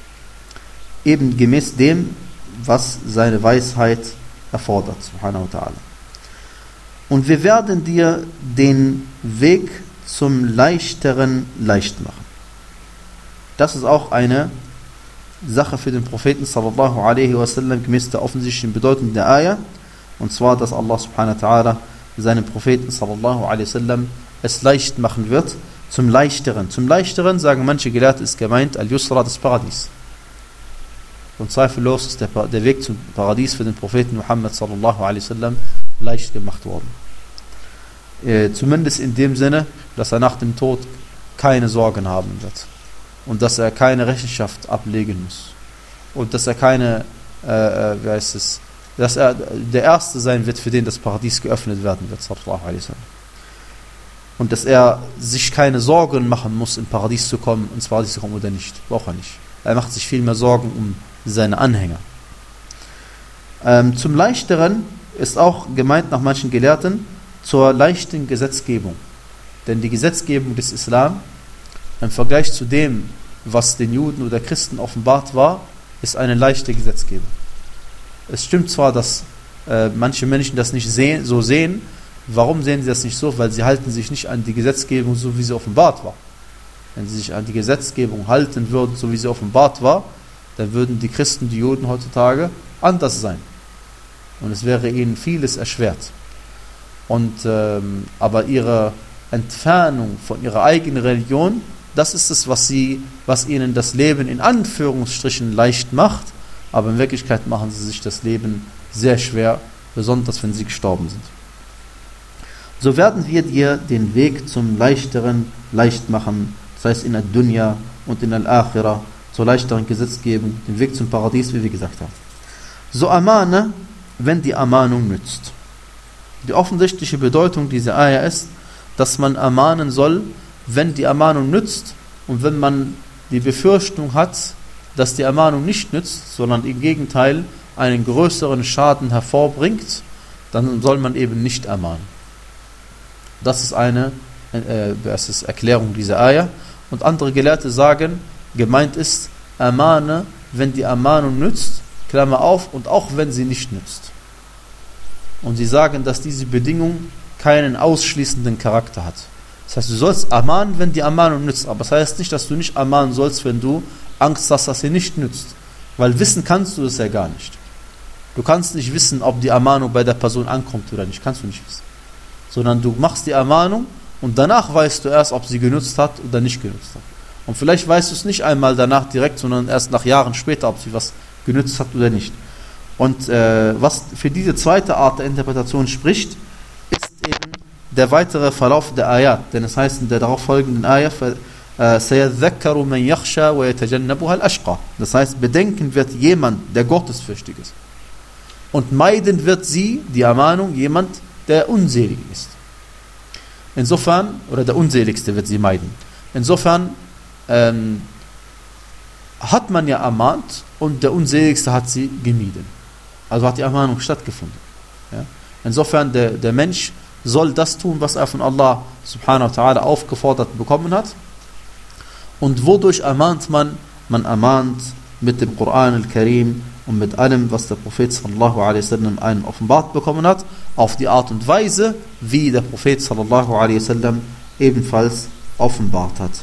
Eben gemäß dem, was seine Weisheit erfordert, subhanahu wa ta'ala. Und wir werden dir den Weg zum Leichteren leicht machen. Das ist auch eine Sache für den Propheten sallallahu alaihi wasallam gemäß der offensichtlichen Bedeutung der Ayah, und zwar, dass Allah subhanahu wa ta'ala seinem Propheten sallallahu alaihi wasallam es leicht machen wird, zum Leichteren. Zum Leichteren, sagen manche Gelehrte, ist gemeint Al-Yusra, das Paradies. Und zweifellos ist der, der Weg zum Paradies für den Propheten Muhammad sallallahu alaihi wasallam leicht gemacht worden. Äh, zumindest in dem Sinne, dass er nach dem Tod keine Sorgen haben wird. Und dass er keine Rechenschaft ablegen muss. Und dass er keine, äh, wie heißt es, dass er der Erste sein wird, für den das Paradies geöffnet werden wird, sallallahu alaihi wasallam. Und dass er sich keine Sorgen machen muss, im Paradies zu kommen, ins Paradies zu kommen oder nicht. Braucht er nicht. Er macht sich viel mehr Sorgen um seine Anhänger. Ähm, zum Leichteren ist auch gemeint nach manchen Gelehrten zur leichten Gesetzgebung. Denn die Gesetzgebung des Islam im Vergleich zu dem, was den Juden oder Christen offenbart war, ist eine leichte Gesetzgebung. Es stimmt zwar, dass äh, manche Menschen das nicht sehen, so sehen. Warum sehen sie das nicht so? Weil sie halten sich nicht an die Gesetzgebung, so wie sie offenbart war. Wenn sie sich an die Gesetzgebung halten würden, so wie sie offenbart war, dann würden die Christen, die Juden heutzutage anders sein. Und es wäre ihnen vieles erschwert. Und, ähm, aber ihre Entfernung von ihrer eigenen Religion, das ist es, was, sie, was ihnen das Leben in Anführungsstrichen leicht macht, aber in Wirklichkeit machen sie sich das Leben sehr schwer, besonders wenn sie gestorben sind. So werden wir dir den Weg zum Leichteren leicht machen, das heißt in der Dunya und in der Akhirah, zur leichteren Gesetzgebung, den Weg zum Paradies, wie wir gesagt haben. So Amane, wenn die Ermahnung nützt. Die offensichtliche Bedeutung dieser Ayah ist, dass man ermahnen soll, wenn die Ermahnung nützt, und wenn man die Befürchtung hat, dass die Ermahnung nicht nützt, sondern im Gegenteil einen größeren Schaden hervorbringt, dann soll man eben nicht ermahnen. Das ist eine äh, das ist Erklärung dieser Ayah. Und andere Gelehrte sagen, gemeint ist, ermahne, wenn die Ermahnung nützt, Klammer auf, und auch wenn sie nicht nützt. Und sie sagen, dass diese Bedingung keinen ausschließenden Charakter hat. Das heißt, du sollst ermahnen, wenn die Ermahnung nützt, aber das heißt nicht, dass du nicht ermahnen sollst, wenn du Angst hast, dass sie nicht nützt. Weil wissen kannst du es ja gar nicht. Du kannst nicht wissen, ob die Ermahnung bei der Person ankommt oder nicht. Kannst du nicht wissen. Sondern du machst die Ermahnung und danach weißt du erst, ob sie genutzt hat oder nicht genutzt hat. Und vielleicht weißt du es nicht einmal danach direkt, sondern erst nach Jahren später, ob sie was genutzt hat oder nicht. Und äh, was für diese zweite Art der Interpretation spricht, ist eben der weitere Verlauf der Ayat. Denn es heißt in der darauf folgenden Ayat, سَيَذَّكَّرُ مَنْ يَخْشَى وَيَتَجَنَّبُهَا الْأَشْقَى. Das heißt, bedenken wird jemand, der gottesfürchtig ist. Und meiden wird sie, die Ermahnung, jemand, der unselig ist. Insofern, oder der Unseligste wird sie meiden. Insofern ähm, hat man ja ermahnt und der Unseligste hat sie gemieden. Also hat die Ermahnung stattgefunden. Ja? Insofern, der, der Mensch soll das tun, was er von Allah subhanahu wa ta'ala aufgefordert bekommen hat. Und wodurch ermahnt man? Man ermahnt mit dem Koran al-Karim, und mit allem, was der Prophet sallallahu alaihi wasallam einem offenbart bekommen hat, auf die Art und Weise, wie der Prophet sallallahu alaihi wasallam ebenfalls offenbart hat.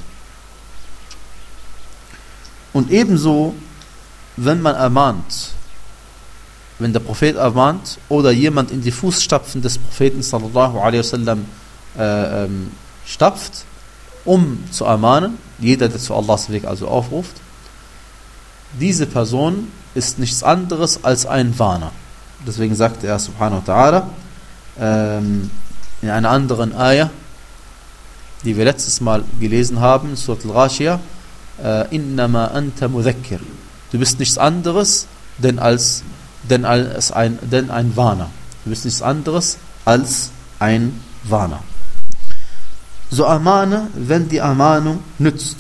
Und ebenso, wenn man ermahnt, wenn der Prophet ermahnt oder jemand in die Fußstapfen des Propheten sallallahu alaihi wasallam äh, ähm, stapft, um zu ermahnen, jeder, der zu Allahs Weg also aufruft, diese Person ist nichts anderes als ein Warner. Deswegen sagt er subhanahu wa ta'ala ähm, in einer anderen Ayah, die wir letztes Mal gelesen haben, Surat al-Ghashiyah, äh, innama anta mudhakkir. Du bist nichts anderes denn als, denn als ein, denn ein Warner. Du bist nichts anderes als ein Warner. So ermahne, wenn die Ermahnung nützt.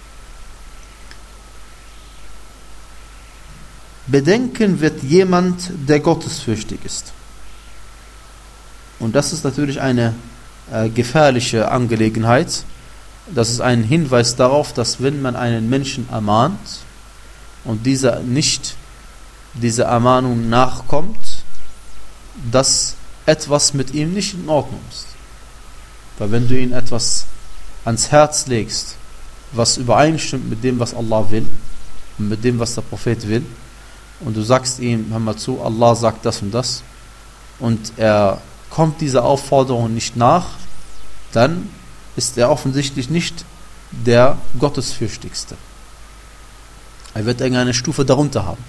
Bedenken wird jemand, der gottesfürchtig ist. Und das ist natürlich eine äh, gefährliche Angelegenheit. Das ist ein Hinweis darauf, dass wenn man einen Menschen ermahnt und dieser nicht dieser Ermahnung nachkommt, dass etwas mit ihm nicht in Ordnung ist. Weil wenn du ihm etwas ans Herz legst, was übereinstimmt mit dem, was Allah will und mit dem, was der Prophet will, und du sagst ihm, hör mal zu, Allah sagt das und das, und er kommt dieser Aufforderung nicht nach, dann ist er offensichtlich nicht der Gottesfürchtigste. Er wird irgendeine Stufe darunter haben.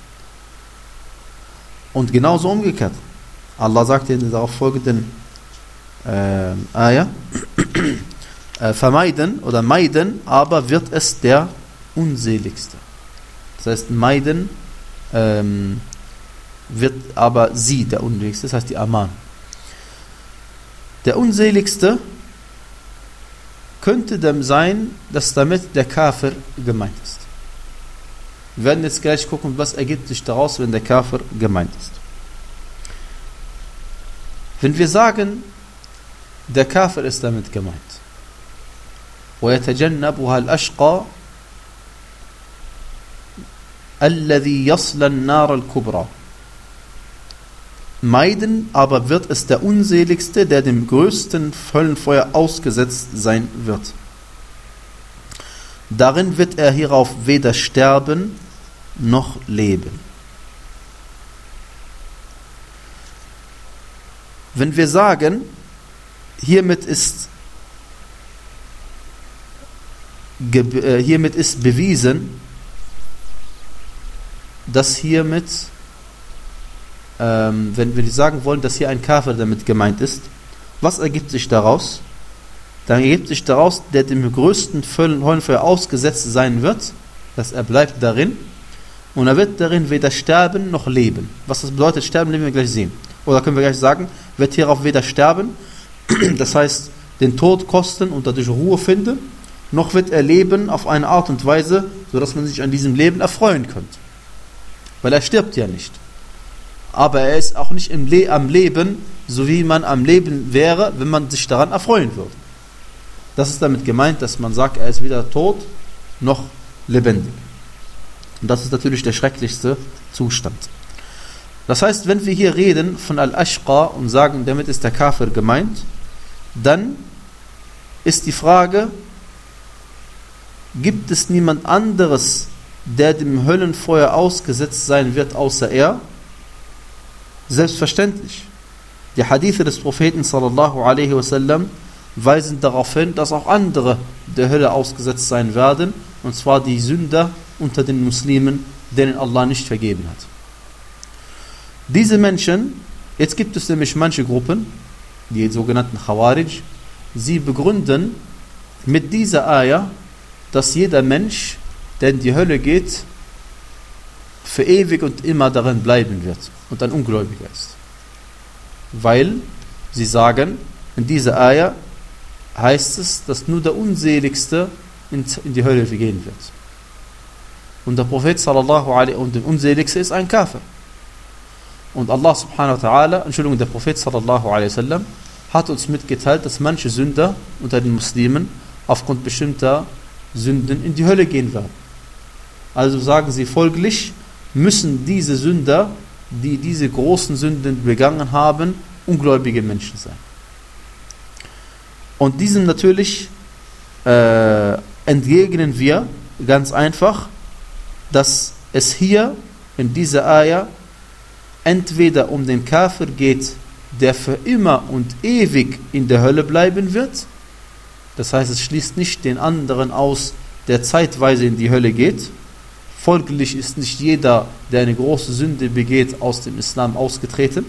Und genauso umgekehrt. Allah sagt in der darauf folgenden äh, Ayah, äh, vermeiden oder meiden, aber wird es der Unseligste. Das heißt, meiden ähm, wird aber sie der Unseligste, das heißt die Aman. Der Unseligste könnte dem sein, dass damit der Kafir gemeint ist. Wir werden jetzt gleich gucken, was ergibt sich daraus, wenn der Kafir gemeint ist. Wenn wir sagen, der Kafir ist damit gemeint, وَيَتَجَنَّبُهَا الْأَشْقَى الَّذِي يَصْلَ النَّارَ الْكُبْرَى. Meiden aber wird es der Unseligste, der dem größten Höllenfeuer ausgesetzt sein wird. Darin wird er hierauf weder sterben noch leben. Wenn wir sagen, hiermit ist, äh, hiermit ist bewiesen, dass hiermit, ähm, wenn wir sagen wollen, dass hier ein Kafir damit gemeint ist, was ergibt sich daraus? Dann ergibt sich daraus, der dem größten Höllenfeuer ausgesetzt sein wird, dass er bleibt darin und er wird darin weder sterben noch leben. Was das bedeutet, sterben, werden wir gleich sehen. Oder können wir gleich sagen, wird hierauf weder sterben, das heißt den Tod kosten und dadurch Ruhe finden, noch wird er leben auf eine Art und Weise, sodass man sich an diesem Leben erfreuen könnte. Weil er stirbt ja nicht. Aber er ist auch nicht im Le- am Leben, so wie man am Leben wäre, wenn man sich daran erfreuen würde. Das ist damit gemeint, dass man sagt, er ist weder tot noch lebendig. Und das ist natürlich der schrecklichste Zustand. Das heißt, wenn wir hier reden von Al-Ashqa und sagen, damit ist der Kafir gemeint, dann ist die Frage, gibt es niemand anderes, der dem Höllenfeuer ausgesetzt sein wird, außer er? Selbstverständlich. Die Hadithe des Propheten sallallahu alaihi wasallam weisen darauf hin, dass auch andere der Hölle ausgesetzt sein werden, und zwar die Sünder unter den Muslimen, denen Allah nicht vergeben hat. Diese Menschen, jetzt gibt es nämlich manche Gruppen, die sogenannten Khawarij, sie begründen mit dieser Ayah, dass jeder Mensch, der in die Hölle geht, für ewig und immer darin bleiben wird und ein Ungläubiger ist. Weil sie sagen, in dieser Ayah heißt es, dass nur der Unseligste in die Hölle gehen wird. Und der Prophet sallallahu alaihi und der Unseligste ist ein Kafir. Und Allah subhanahu wa ta'ala, Entschuldigung, der Prophet sallallahu alaihi wasallam hat uns mitgeteilt, dass manche Sünder unter den Muslimen aufgrund bestimmter Sünden in die Hölle gehen werden. Also sagen sie folglich, müssen diese Sünder, die diese großen Sünden begangen haben, ungläubige Menschen sein. Und diesem natürlich äh, entgegnen wir ganz einfach, dass es hier in dieser Ayah entweder um den Kafir geht, der für immer und ewig in der Hölle bleiben wird. Das heißt, es schließt nicht den anderen aus, der zeitweise in die Hölle geht. Folglich ist nicht jeder, der eine große Sünde begeht, aus dem Islam ausgetreten.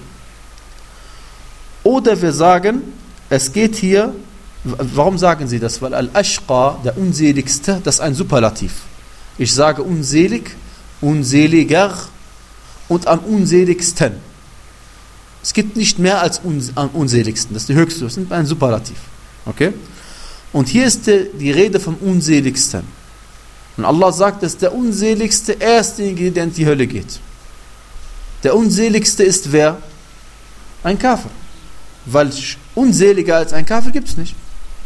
Oder wir sagen, es geht hier, warum sagen sie das? Weil Al-Ashqa, der Unseligste, das ist ein Superlativ. Ich sage unselig, unseliger und am unseligsten. Es gibt nicht mehr als uns, am unseligsten. Das ist die höchste, das ist ein Superlativ. Okay? Und hier ist die, die Rede vom Unseligsten. Und Allah sagt, dass der Unseligste erst derjenige, der in die Hölle geht. Der Unseligste ist wer? Ein Kafir. Weil unseliger als ein Kafir gibt es nicht.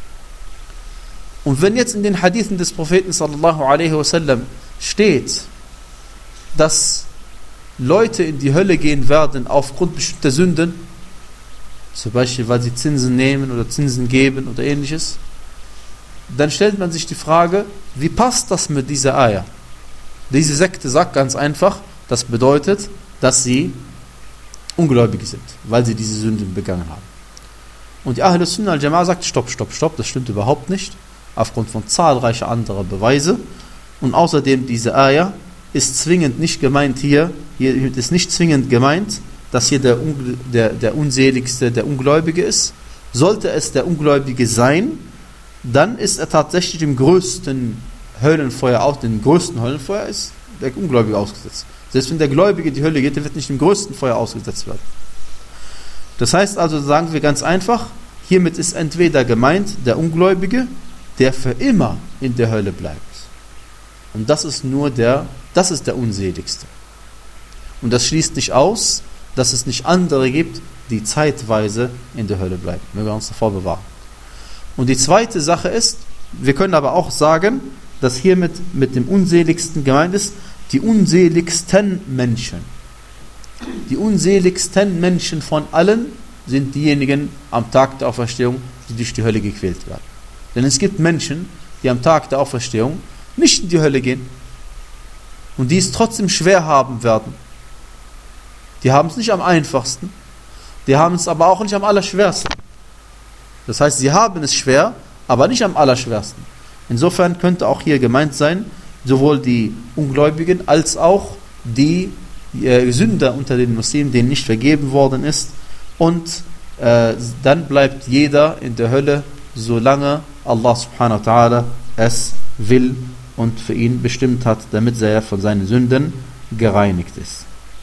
Und wenn jetzt in den Hadithen des Propheten sallallahu alaihi wasallam steht, dass Leute in die Hölle gehen werden aufgrund bestimmter Sünden, zum Beispiel weil sie Zinsen nehmen oder Zinsen geben oder ähnliches, dann stellt man sich die Frage, wie passt das mit dieser Ayah? Diese Sekte sagt ganz einfach, das bedeutet, dass sie Ungläubige sind, weil sie diese Sünden begangen haben. Und die Ahlus Sunnah al-Jama'a sagt, stopp, stopp, stopp, das stimmt überhaupt nicht, aufgrund von zahlreicher anderer Beweise. Und außerdem, diese Ayah ist zwingend nicht gemeint hier, hier ist nicht zwingend gemeint, dass hier der, der, der Unseligste, der Ungläubige ist. Sollte es der Ungläubige sein, dann ist er tatsächlich dem größten Höllenfeuer, auch dem größten Höllenfeuer ist der Ungläubige ausgesetzt. Selbst wenn der Gläubige in die Hölle geht, der wird nicht dem größten Feuer ausgesetzt werden. Das heißt also, sagen wir ganz einfach, hiermit ist entweder gemeint der Ungläubige, der für immer in der Hölle bleibt. Und das ist nur der, das ist der Unseligste. Und das schließt nicht aus, dass es nicht andere gibt, die zeitweise in der Hölle bleiben. Mögen wir uns davor bewahren. Und die zweite Sache ist, wir können aber auch sagen, dass hiermit mit dem Unseligsten gemeint ist, die unseligsten Menschen. Die unseligsten Menschen von allen sind diejenigen am Tag der Auferstehung, die durch die Hölle gequält werden. Denn es gibt Menschen, die am Tag der Auferstehung nicht in die Hölle gehen und die es trotzdem schwer haben werden. Die haben es nicht am einfachsten, die haben es aber auch nicht am allerschwersten. Das heißt, sie haben es schwer, aber nicht am allerschwersten. Insofern könnte auch hier gemeint sein, sowohl die Ungläubigen als auch die äh, Sünder unter den Muslimen, denen nicht vergeben worden ist. Und äh, dann bleibt jeder in der Hölle, solange Allah subhanahu wa ta'ala es will und für ihn bestimmt hat, damit er von seinen Sünden gereinigt ist.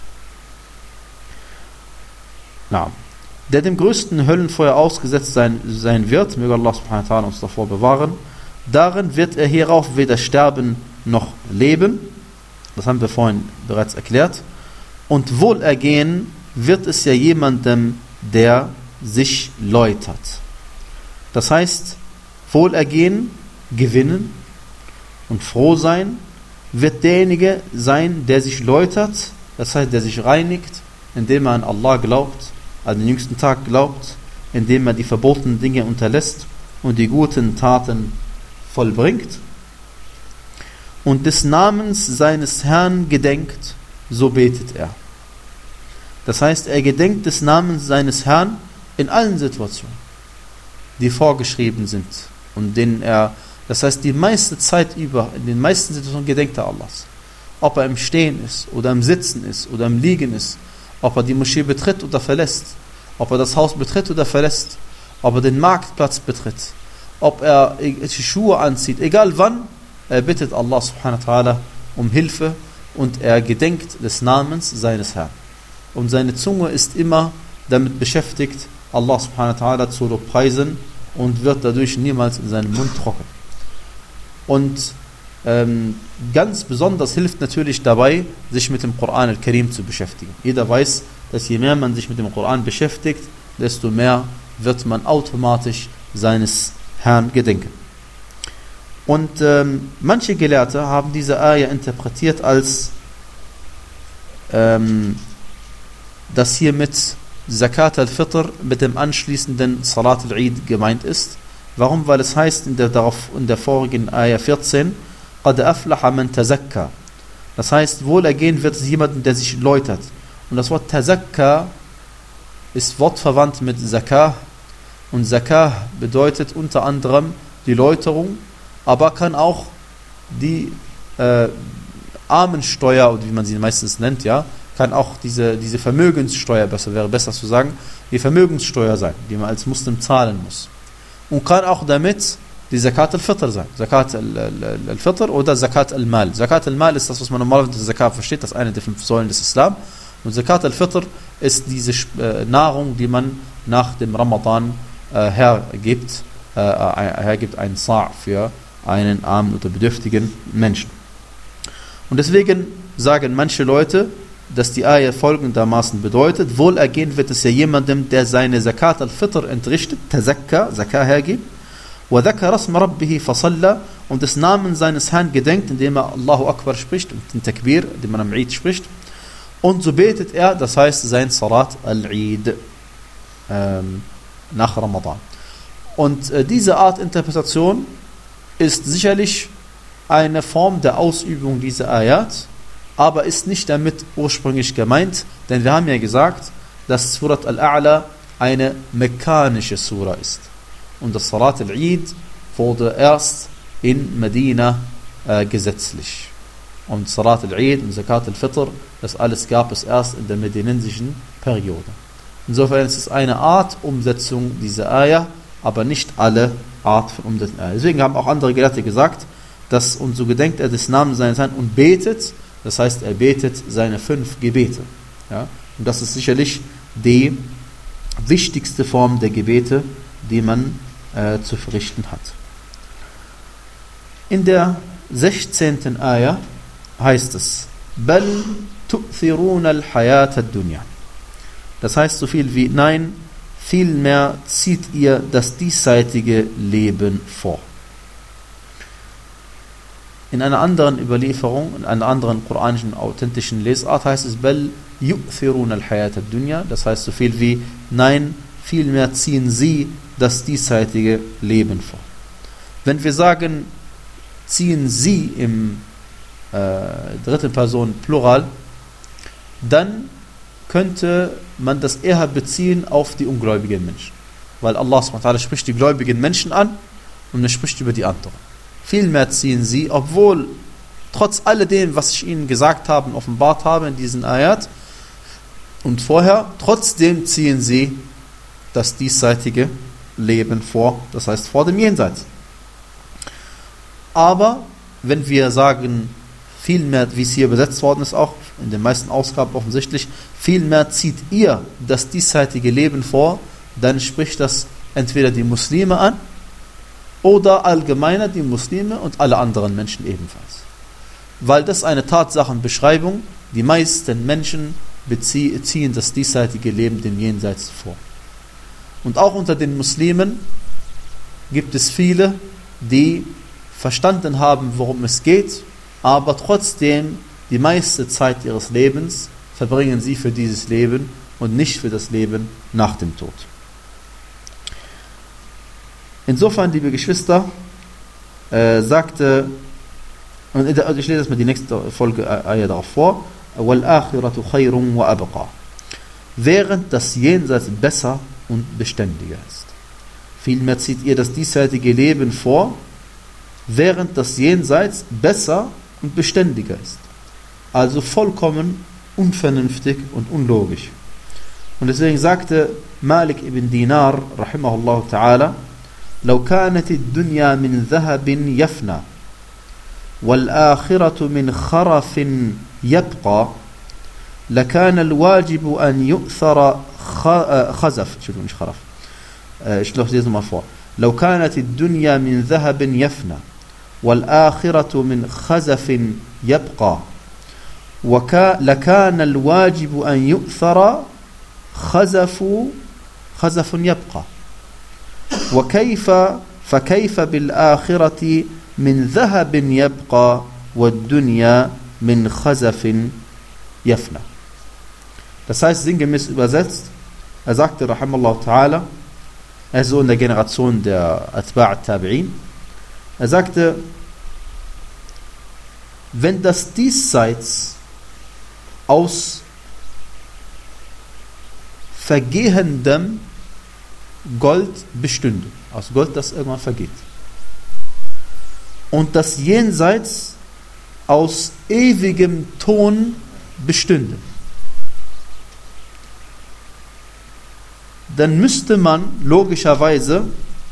Na, der dem größten Höllenfeuer ausgesetzt sein, sein wird, möge Allah subhanahu wa ta'ala uns davor bewahren, darin wird er hierauf weder sterben noch leben, das haben wir vorhin bereits erklärt, und Wohlergehen wird es ja jemandem, der sich läutert. Das heißt, Wohlergehen, gewinnen und froh sein, wird derjenige sein, der sich läutert, das heißt, der sich reinigt, indem er an Allah glaubt, an den jüngsten Tag glaubt, indem er die verbotenen Dinge unterlässt und die guten Taten vollbringt und des Namens seines Herrn gedenkt, so betet er. Das heißt, er gedenkt des Namens seines Herrn in allen Situationen, die vorgeschrieben sind und denen er, das heißt, die meiste Zeit über, in den meisten Situationen gedenkt er Allahs. Ob er im Stehen ist oder im Sitzen ist oder im Liegen ist, ob er die Moschee betritt oder verlässt, ob er das Haus betritt oder verlässt, ob er den Marktplatz betritt, ob er Schuhe anzieht, egal wann, er bittet Allah subhanahu wa ta'ala um Hilfe und er gedenkt des Namens seines Herrn. Und seine Zunge ist immer damit beschäftigt, Allah subhanahu wa ta'ala zu preisen und wird dadurch niemals in seinem Mund trocken. Und ähm, ganz besonders hilft natürlich dabei, sich mit dem Koran al-Karim zu beschäftigen. Jeder weiß, dass je mehr man sich mit dem Koran beschäftigt, desto mehr wird man automatisch seines Herrn gedenken. Und ähm, manche Gelehrte haben diese Ayah interpretiert als ähm, dass hier mit Zakat al-Fitr mit dem anschließenden Salat al-Eid gemeint ist. Warum? Weil es heißt in der, darauf, in der vorigen Ayah vierzehn, قَدْ أَفْلَحَ مَنْ تَزَكَّى. Das heißt, wohlergehen wird es jemanden, der sich läutert. Und das Wort Tazakka ist wortverwandt mit Zakah. Und Zakah bedeutet unter anderem die Läuterung, aber kann auch die äh, Armensteuer, oder wie man sie meistens nennt, ja, kann auch diese, diese Vermögenssteuer, besser wäre besser zu sagen, die Vermögenssteuer sein, die man als Muslim zahlen muss. Und kann auch damit die Zakat al-Fitr sein. Zakat al-Fitr oder Zakat al-Mal. Zakat al-Mal ist das, was man normalerweise unter Zakat versteht, das ist eine der fünf Säulen des Islam. Und Zakat al-Fitr ist diese äh, Nahrung, die man nach dem Ramadan äh, hergibt, äh, hergibt einen Sa' für einen armen oder bedürftigen Menschen. Und deswegen sagen manche Leute, dass die Ayah folgendermaßen bedeutet: Wohlergehen wird es ja jemandem, der seine Zakat al-Fitr entrichtet, Tazakka, Zakah hergibt, وَذَكَرَ اسْمَ رَبِّهِ فَصَلَّى, und des Namen seines Herrn gedenkt, indem er Allahu Akbar spricht und den Takbir, indem man am Eid spricht. Und so betet er, das heißt sein Salat al-Eid ähm, nach Ramadan. Und äh, diese Art Interpretation ist sicherlich eine Form der Ausübung dieser Ayat, aber ist nicht damit ursprünglich gemeint, denn wir haben ja gesagt, dass Surat al-A'la eine mekkanische Sura ist. Und das Salat al-Eid wurde erst in Medina äh, gesetzlich. Und Salat al-Eid und Zakat al-Fitr, das alles gab es erst in der medinensischen Periode. Insofern ist es eine Art Umsetzung dieser Ayah, aber nicht alle Art von Umsetzung. Deswegen haben auch andere Gelehrte gesagt, dass und so gedenkt er des Namens seines Herrn und betet, das heißt, er betet seine fünf Gebete. Ja? Und das ist sicherlich die wichtigste Form der Gebete, die man äh, zu verrichten hat. In der sechzehnten Ayah heißt es: Bal tu'thiruna al-hayat ad-dunya. Das heißt so viel wie: Nein, vielmehr zieht ihr das diesseitige Leben vor. In einer anderen Überlieferung, in einer anderen koranischen, authentischen Lesart heißt es: Bal yu'thiruna al-hayat ad-dunya. Das heißt so viel wie: Nein, vielmehr ziehen sie das diesseitige Leben vor. Wenn wir sagen, ziehen sie im äh, dritten Person Plural, dann könnte man das eher beziehen auf die ungläubigen Menschen. Weil Allah subhanahu wa ta'ala spricht die gläubigen Menschen an und er spricht über die anderen. Vielmehr ziehen sie, obwohl trotz alledem, was ich ihnen gesagt habe und offenbart habe in diesen Ayat und vorher, trotzdem ziehen sie das diesseitige Leben vor, das heißt vor dem Jenseits. Aber wenn wir sagen, vielmehr, wie es hier übersetzt worden ist, auch in den meisten Ausgaben offensichtlich, vielmehr zieht ihr das diesseitige Leben vor, dann spricht das entweder die Muslime an oder allgemeiner die Muslime und alle anderen Menschen ebenfalls. Weil das eine Tatsachenbeschreibung, die meisten Menschen ziehen das diesseitige Leben dem Jenseits vor. Und auch unter den Muslimen gibt es viele, die verstanden haben, worum es geht, aber trotzdem die meiste Zeit ihres Lebens verbringen sie für dieses Leben und nicht für das Leben nach dem Tod. Insofern, liebe Geschwister, äh, sagte, und ich lese das mal die nächste Folge Ayah darauf vor, وَالْآخِرَةُ خَيْرٌ وَأَبْقَى, während das Jenseits besser und beständiger ist. Vielmehr zieht ihr das diesseitige Leben vor, während das Jenseits besser und beständiger ist. Also vollkommen unvernünftig und unlogisch. Und deswegen sagte Malik ibn Dinar, rahimahullah ta'ala, لو كانت الدنيا من ذهب يفنى والآخرة من خرف يبقى لكان الواجب أن يؤثر خزف شوفوا مش خرف اشلح لازم ما فوق لو كانت الدنيا من ذهب يفنى والآخرة من خزف يبقى وكا لكان الواجب أن يؤثر خزف خزف يبقى وكيف فكيف بالآخرة من ذهب يبقى والدنيا من خزف يفنى. Das heißt, sinngemäß übersetzt, er sagte, rahimallahu ta'ala, er ist so in der Generation der Atba' al-Tabi'in, er sagte, wenn das Diesseits aus vergehendem Gold bestünde, aus Gold, das irgendwann vergeht, und das Jenseits aus ewigem Ton bestünde, dann müsste man logischerweise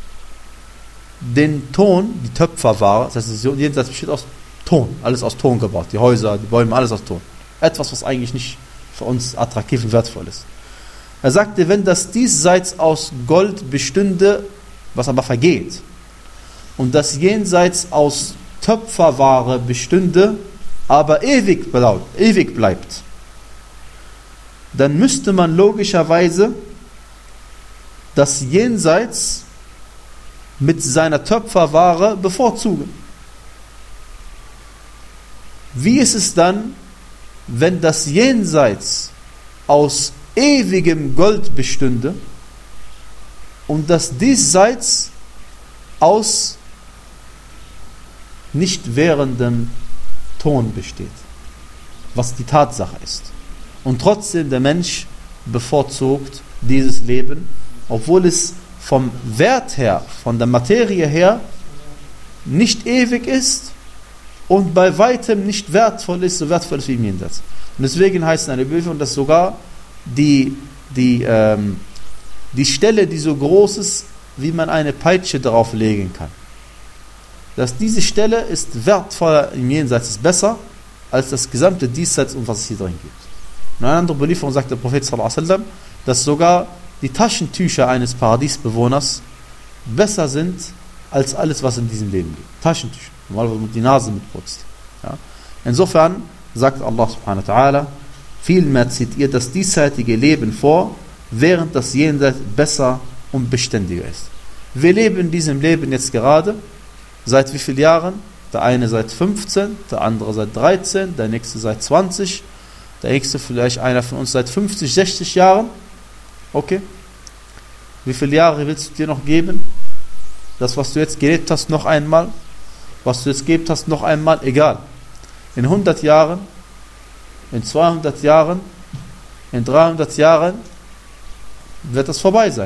den Ton, die Töpferware, das heißt, das Jenseits besteht aus Ton, alles aus Ton gebaut, die Häuser, die Bäume, alles aus Ton. Etwas, was eigentlich nicht für uns attraktiv und wertvoll ist. Er sagte, wenn das Diesseits aus Gold bestünde, was aber vergeht, und das Jenseits aus Töpferware bestünde, aber ewig bleibt, ewig bleibt, dann müsste man logischerweise das Jenseits mit seiner Töpferware bevorzugen. Wie ist es dann, wenn das Jenseits aus ewigem Gold bestünde und das Diesseits aus nicht währendem Ton besteht, was die Tatsache ist. Und trotzdem der Mensch bevorzugt dieses Leben, obwohl es vom Wert her, von der Materie her nicht ewig ist und bei weitem nicht wertvoll ist, so wertvoll ist wie im Jenseits. Und deswegen heißt es in einer Überlieferung, dass sogar die, die, ähm, die Stelle, die so groß ist, wie man eine Peitsche drauflegen kann, dass diese Stelle ist wertvoller im Jenseits, ist besser als das gesamte Diesseits und was es hier drin gibt. In einer anderen Überlieferung sagt der Prophet sallallahu alaihi wasallam, dass sogar die Taschentücher eines Paradiesbewohners besser sind als alles, was in diesem Leben gibt. Taschentücher, normalerweise man die Nase mitputzt. Ja. Insofern sagt Allah subhanahu wa ta'ala, vielmehr zieht ihr das diesseitige Leben vor, während das Jenseits besser und beständiger ist. Wir leben in diesem Leben jetzt gerade, seit wie vielen Jahren? Der eine seit fünfzehn, der andere seit dreizehn, der nächste seit zwanzig, der nächste vielleicht einer von uns seit fünfzig, sechzig Jahren. Okay? Wie viele Jahre willst du dir noch geben? Das, was du jetzt gelebt hast, noch einmal? Was du jetzt gelebt hast, noch einmal? Egal. In hundert Jahren, in zweihundert Jahren, in dreihundert Jahren wird das vorbei sein.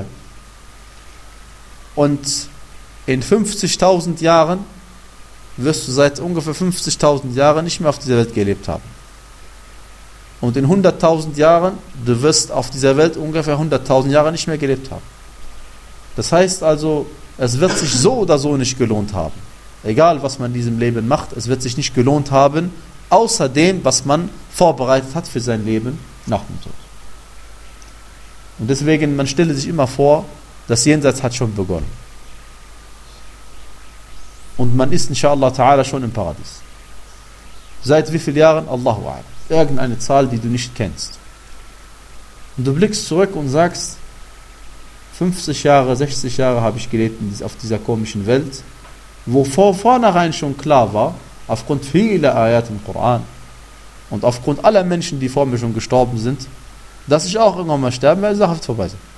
Und in fünfzigtausend Jahren wirst du seit ungefähr fünfzigtausend Jahren nicht mehr auf dieser Welt gelebt haben. Und in hunderttausend Jahren, du wirst auf dieser Welt ungefähr hunderttausend Jahre nicht mehr gelebt haben. Das heißt also, es wird sich so oder so nicht gelohnt haben. Egal, was man in diesem Leben macht, es wird sich nicht gelohnt haben, außer dem, was man vorbereitet hat für sein Leben nach dem Tod. Und deswegen, man stelle sich immer vor, das Jenseits hat schon begonnen. Und man ist inshallah ta'ala schon im Paradies. Seit wie vielen Jahren? Allahu a'lam. Irgendeine Zahl, die du nicht kennst. Und du blickst zurück und sagst, fünfzig Jahre, sechzig Jahre habe ich gelebt auf dieser komischen Welt, wo vor vornherein schon klar war, aufgrund vieler Ayat im Koran und aufgrund aller Menschen, die vor mir schon gestorben sind, dass ich auch irgendwann mal sterben werde, Sache wird vorbei sein.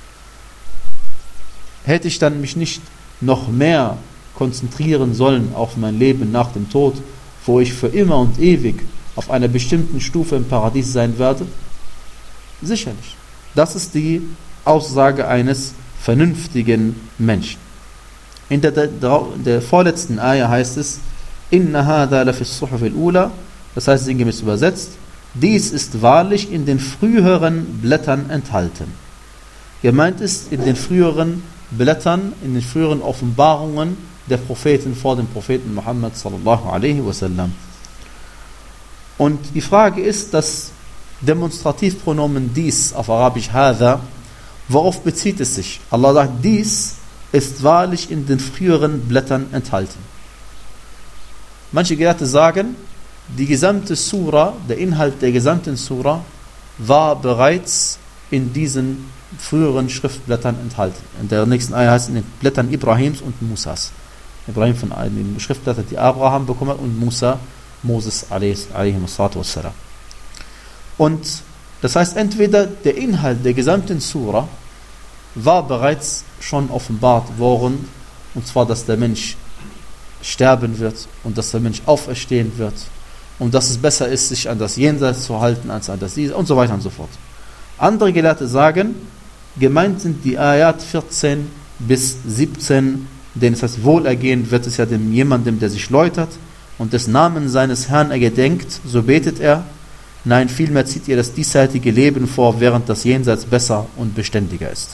Hätte ich dann mich nicht noch mehr konzentrieren sollen auf mein Leben nach dem Tod, wo ich für immer und ewig auf einer bestimmten Stufe im Paradies sein werde? Sicherlich. Das ist die Aussage eines vernünftigen Menschen. In der, der, der vorletzten Ayah heißt es, Inna hada la fi as-suhuf al-ula, das heißt sinngemäß übersetzt, dies ist wahrlich in den früheren Blättern enthalten. Gemeint ist in den früheren Blättern, in den früheren Offenbarungen der Propheten vor dem Propheten Muhammad sallallahu alaihi wasallam. Und die Frage ist, das Demonstrativpronomen dies auf Arabisch hada, worauf bezieht es sich? Allah sagt, dies ist wahrlich in den früheren Blättern enthalten. Manche Gelehrte sagen, die gesamte Sura, der Inhalt der gesamten Sura war bereits in diesen früheren Schriftblättern enthalten. In der nächsten Ayah heißt es in den Blättern Ibrahims und Musas. Ibrahim von den Schriftblättern, die Abraham bekommen hat, und Musa, Moses alaihi wassalam. Und Das heißt, entweder der Inhalt der gesamten Sura war bereits schon offenbart worden, und zwar, dass der Mensch sterben wird und dass der Mensch auferstehen wird und dass es besser ist, sich an das Jenseits zu halten, als an das Diesseits und so weiter und so fort. Andere Gelehrte sagen, gemeint sind die Ayat vierzehn bis siebzehn, denn es heißt, Wohlergehen wird es ja dem jemandem, der sich läutert und des Namens seines Herrn er gedenkt, so betet er. Nein, vielmehr zieht ihr das diesseitige Leben vor, während das Jenseits besser und beständiger ist.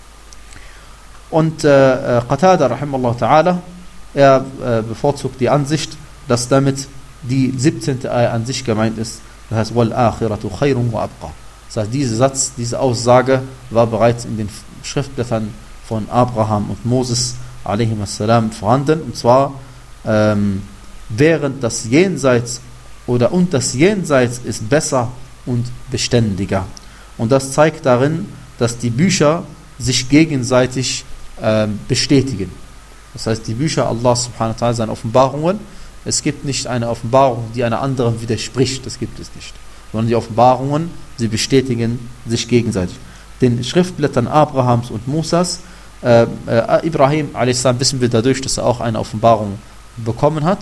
Und äh, Qatada, rahimallahu ta'ala, er äh, bevorzugt die Ansicht, dass damit die siebzehnte Ayah an sich gemeint ist. Das heißt, wal akhiratu khayrun wa abqa. Das heißt, dieser Satz, diese Aussage war bereits in den Schriftblättern von Abraham und Moses alaihim assalam vorhanden. Und zwar, ähm, während das Jenseits oder und das Jenseits ist besser und beständiger. Und das zeigt darin, dass die Bücher sich gegenseitig äh, bestätigen. Das heißt, die Bücher Allah subhanahu wa ta'ala, seine Offenbarungen, es gibt nicht eine Offenbarung, die einer anderen widerspricht, das gibt es nicht. Sondern die Offenbarungen, sie bestätigen sich gegenseitig. Den Schriftblättern Abrahams und Musas, äh, äh, Ibrahim a s. wissen wir dadurch, dass er auch eine Offenbarung bekommen hat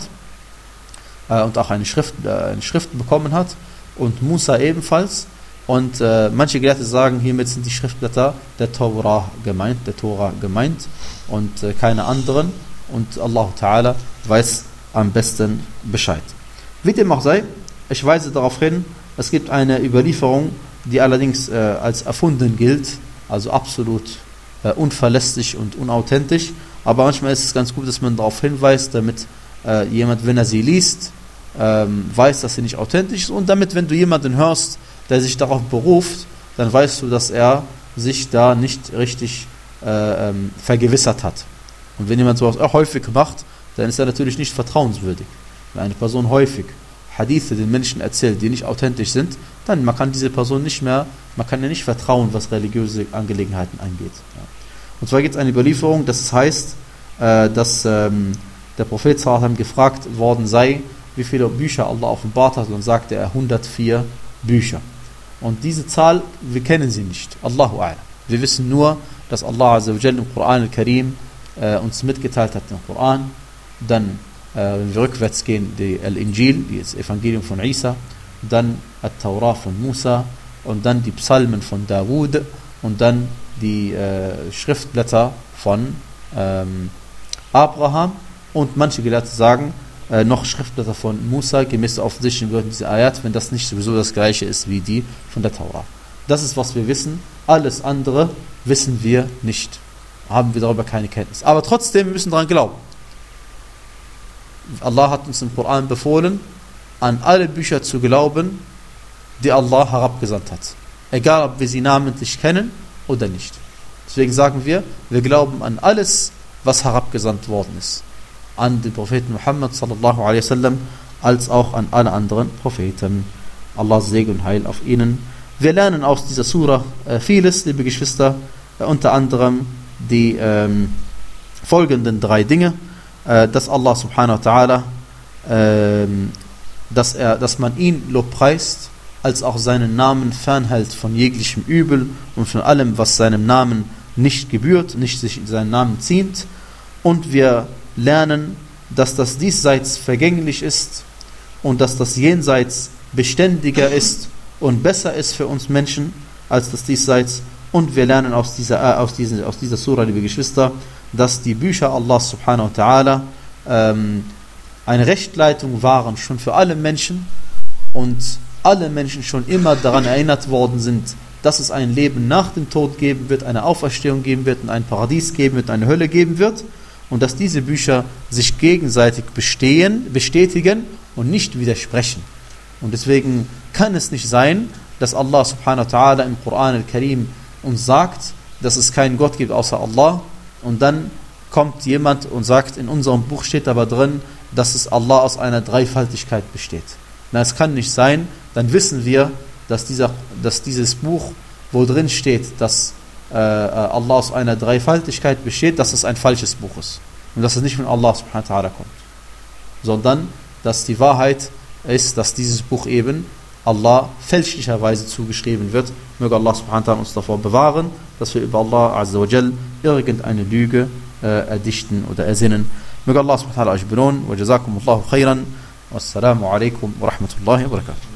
äh, und auch eine Schrift, äh, eine Schrift bekommen hat und Musa ebenfalls. Und äh, manche Gelehrte sagen, hiermit sind die Schriftblätter der Torah gemeint, der Torah gemeint und äh, keine anderen. Und Allah Ta'ala weiß am besten Bescheid. Wie dem auch sei, ich weise darauf hin, es gibt eine Überlieferung, die allerdings äh, als erfunden gilt, also absolut äh, unverlässlich und unauthentisch. Aber manchmal ist es ganz gut, dass man darauf hinweist, damit äh, jemand, wenn er sie liest, ähm, weiß, dass sie nicht authentisch ist. Und damit, wenn du jemanden hörst, der sich darauf beruft, dann weißt du, dass er sich da nicht richtig äh, ähm, vergewissert hat. Und wenn jemand sowas auch häufig macht, dann ist er natürlich nicht vertrauenswürdig. Wenn eine Person häufig Hadithe den Menschen erzählt, die nicht authentisch sind, dann man kann diese Person nicht mehr, man kann ihr nicht vertrauen, was religiöse Angelegenheiten angeht. Ja. Und zwar gibt es eine Überlieferung, das heißt, äh, dass ähm, der Prophet sallallahu alaihi wasallam gefragt worden sei, wie viele Bücher Allah offenbart hat, und sagte er hundertvier Bücher. Und diese Zahl, wir kennen sie nicht. Allahu a'lam. Wir wissen nur, dass Allah azza wa jalla im Koran al-Karim äh, uns mitgeteilt hat, den Koran, dann äh, wenn wir rückwärts gehen, die Al-Injil, das Evangelium von Isa, dann At-Taurah von Musa und dann die Psalmen von Dawud und dann die äh, Schriftblätter von ähm, Abraham und manche Gelehrte sagen, äh, noch Schriftblätter von Musa, gemäß der offensichtlichen Wörter dieser Ayat, wenn das nicht sowieso das gleiche ist wie die von der Taurah. Das ist, was wir wissen. Alles andere wissen wir nicht. Haben wir darüber keine Kenntnis. Aber trotzdem, wir müssen daran glauben. Allah hat uns im Koran befohlen, an alle Bücher zu glauben, die Allah herabgesandt hat. Egal, ob wir sie namentlich kennen oder nicht. Deswegen sagen wir, wir glauben an alles, was herabgesandt worden ist. An den Propheten Muhammad sallallahu alaihi wasallam, als auch an alle anderen Propheten. Allahs Segen und Heil auf ihnen. Wir lernen aus dieser Surah äh, vieles, liebe Geschwister, äh, unter anderem die ähm, folgenden drei Dinge, äh, dass Allah subhanahu wa ta'ala, äh, dass, er, dass man ihn lobpreist, als auch seinen Namen fernhält von jeglichem Übel und von allem, was seinem Namen nicht gebührt, nicht sich in seinen Namen ziemt. Und wir lernen, dass das Diesseits vergänglich ist und dass das Jenseits beständiger ist und besser ist für uns Menschen als das Diesseits. Und wir lernen aus dieser, äh, aus dieser, aus dieser Surah, liebe Geschwister, dass die Bücher Allah subhanahu wa ta'ala ähm, eine Rechtleitung waren schon für alle Menschen und alle Menschen schon immer daran erinnert worden sind, dass es ein Leben nach dem Tod geben wird, eine Auferstehung geben wird und ein Paradies geben wird, eine Hölle geben wird und dass diese Bücher sich gegenseitig bestehen, bestätigen und nicht widersprechen. Und deswegen kann es nicht sein, dass Allah subhanahu wa ta'ala im Koran al-Karim uns sagt, dass es keinen Gott gibt außer Allah und dann kommt jemand und sagt, in unserem Buch steht aber drin, dass es Allah aus einer Dreifaltigkeit besteht. Na, es kann nicht sein, dann wissen wir, dass, dieser, dass dieses Buch, wo drin steht, dass äh, Allah aus einer Dreifaltigkeit besteht, dass es ein falsches Buch ist. Und dass es nicht von Allah subhanahu wa ta'ala kommt. Sondern, dass die Wahrheit ist, dass dieses Buch eben Allah fälschlicherweise zugeschrieben wird. Möge Allah subhanahu wa ta'ala uns davor bewahren, dass wir über Allah azza wa jal irgendeine Lüge äh, erdichten oder ersinnen. Möge Allah subhanahu wa ta'ala euch belohnen. Wa jazakumullahu khairan. Wassalamu alaikum wa rahmatullahi wa barakatuh.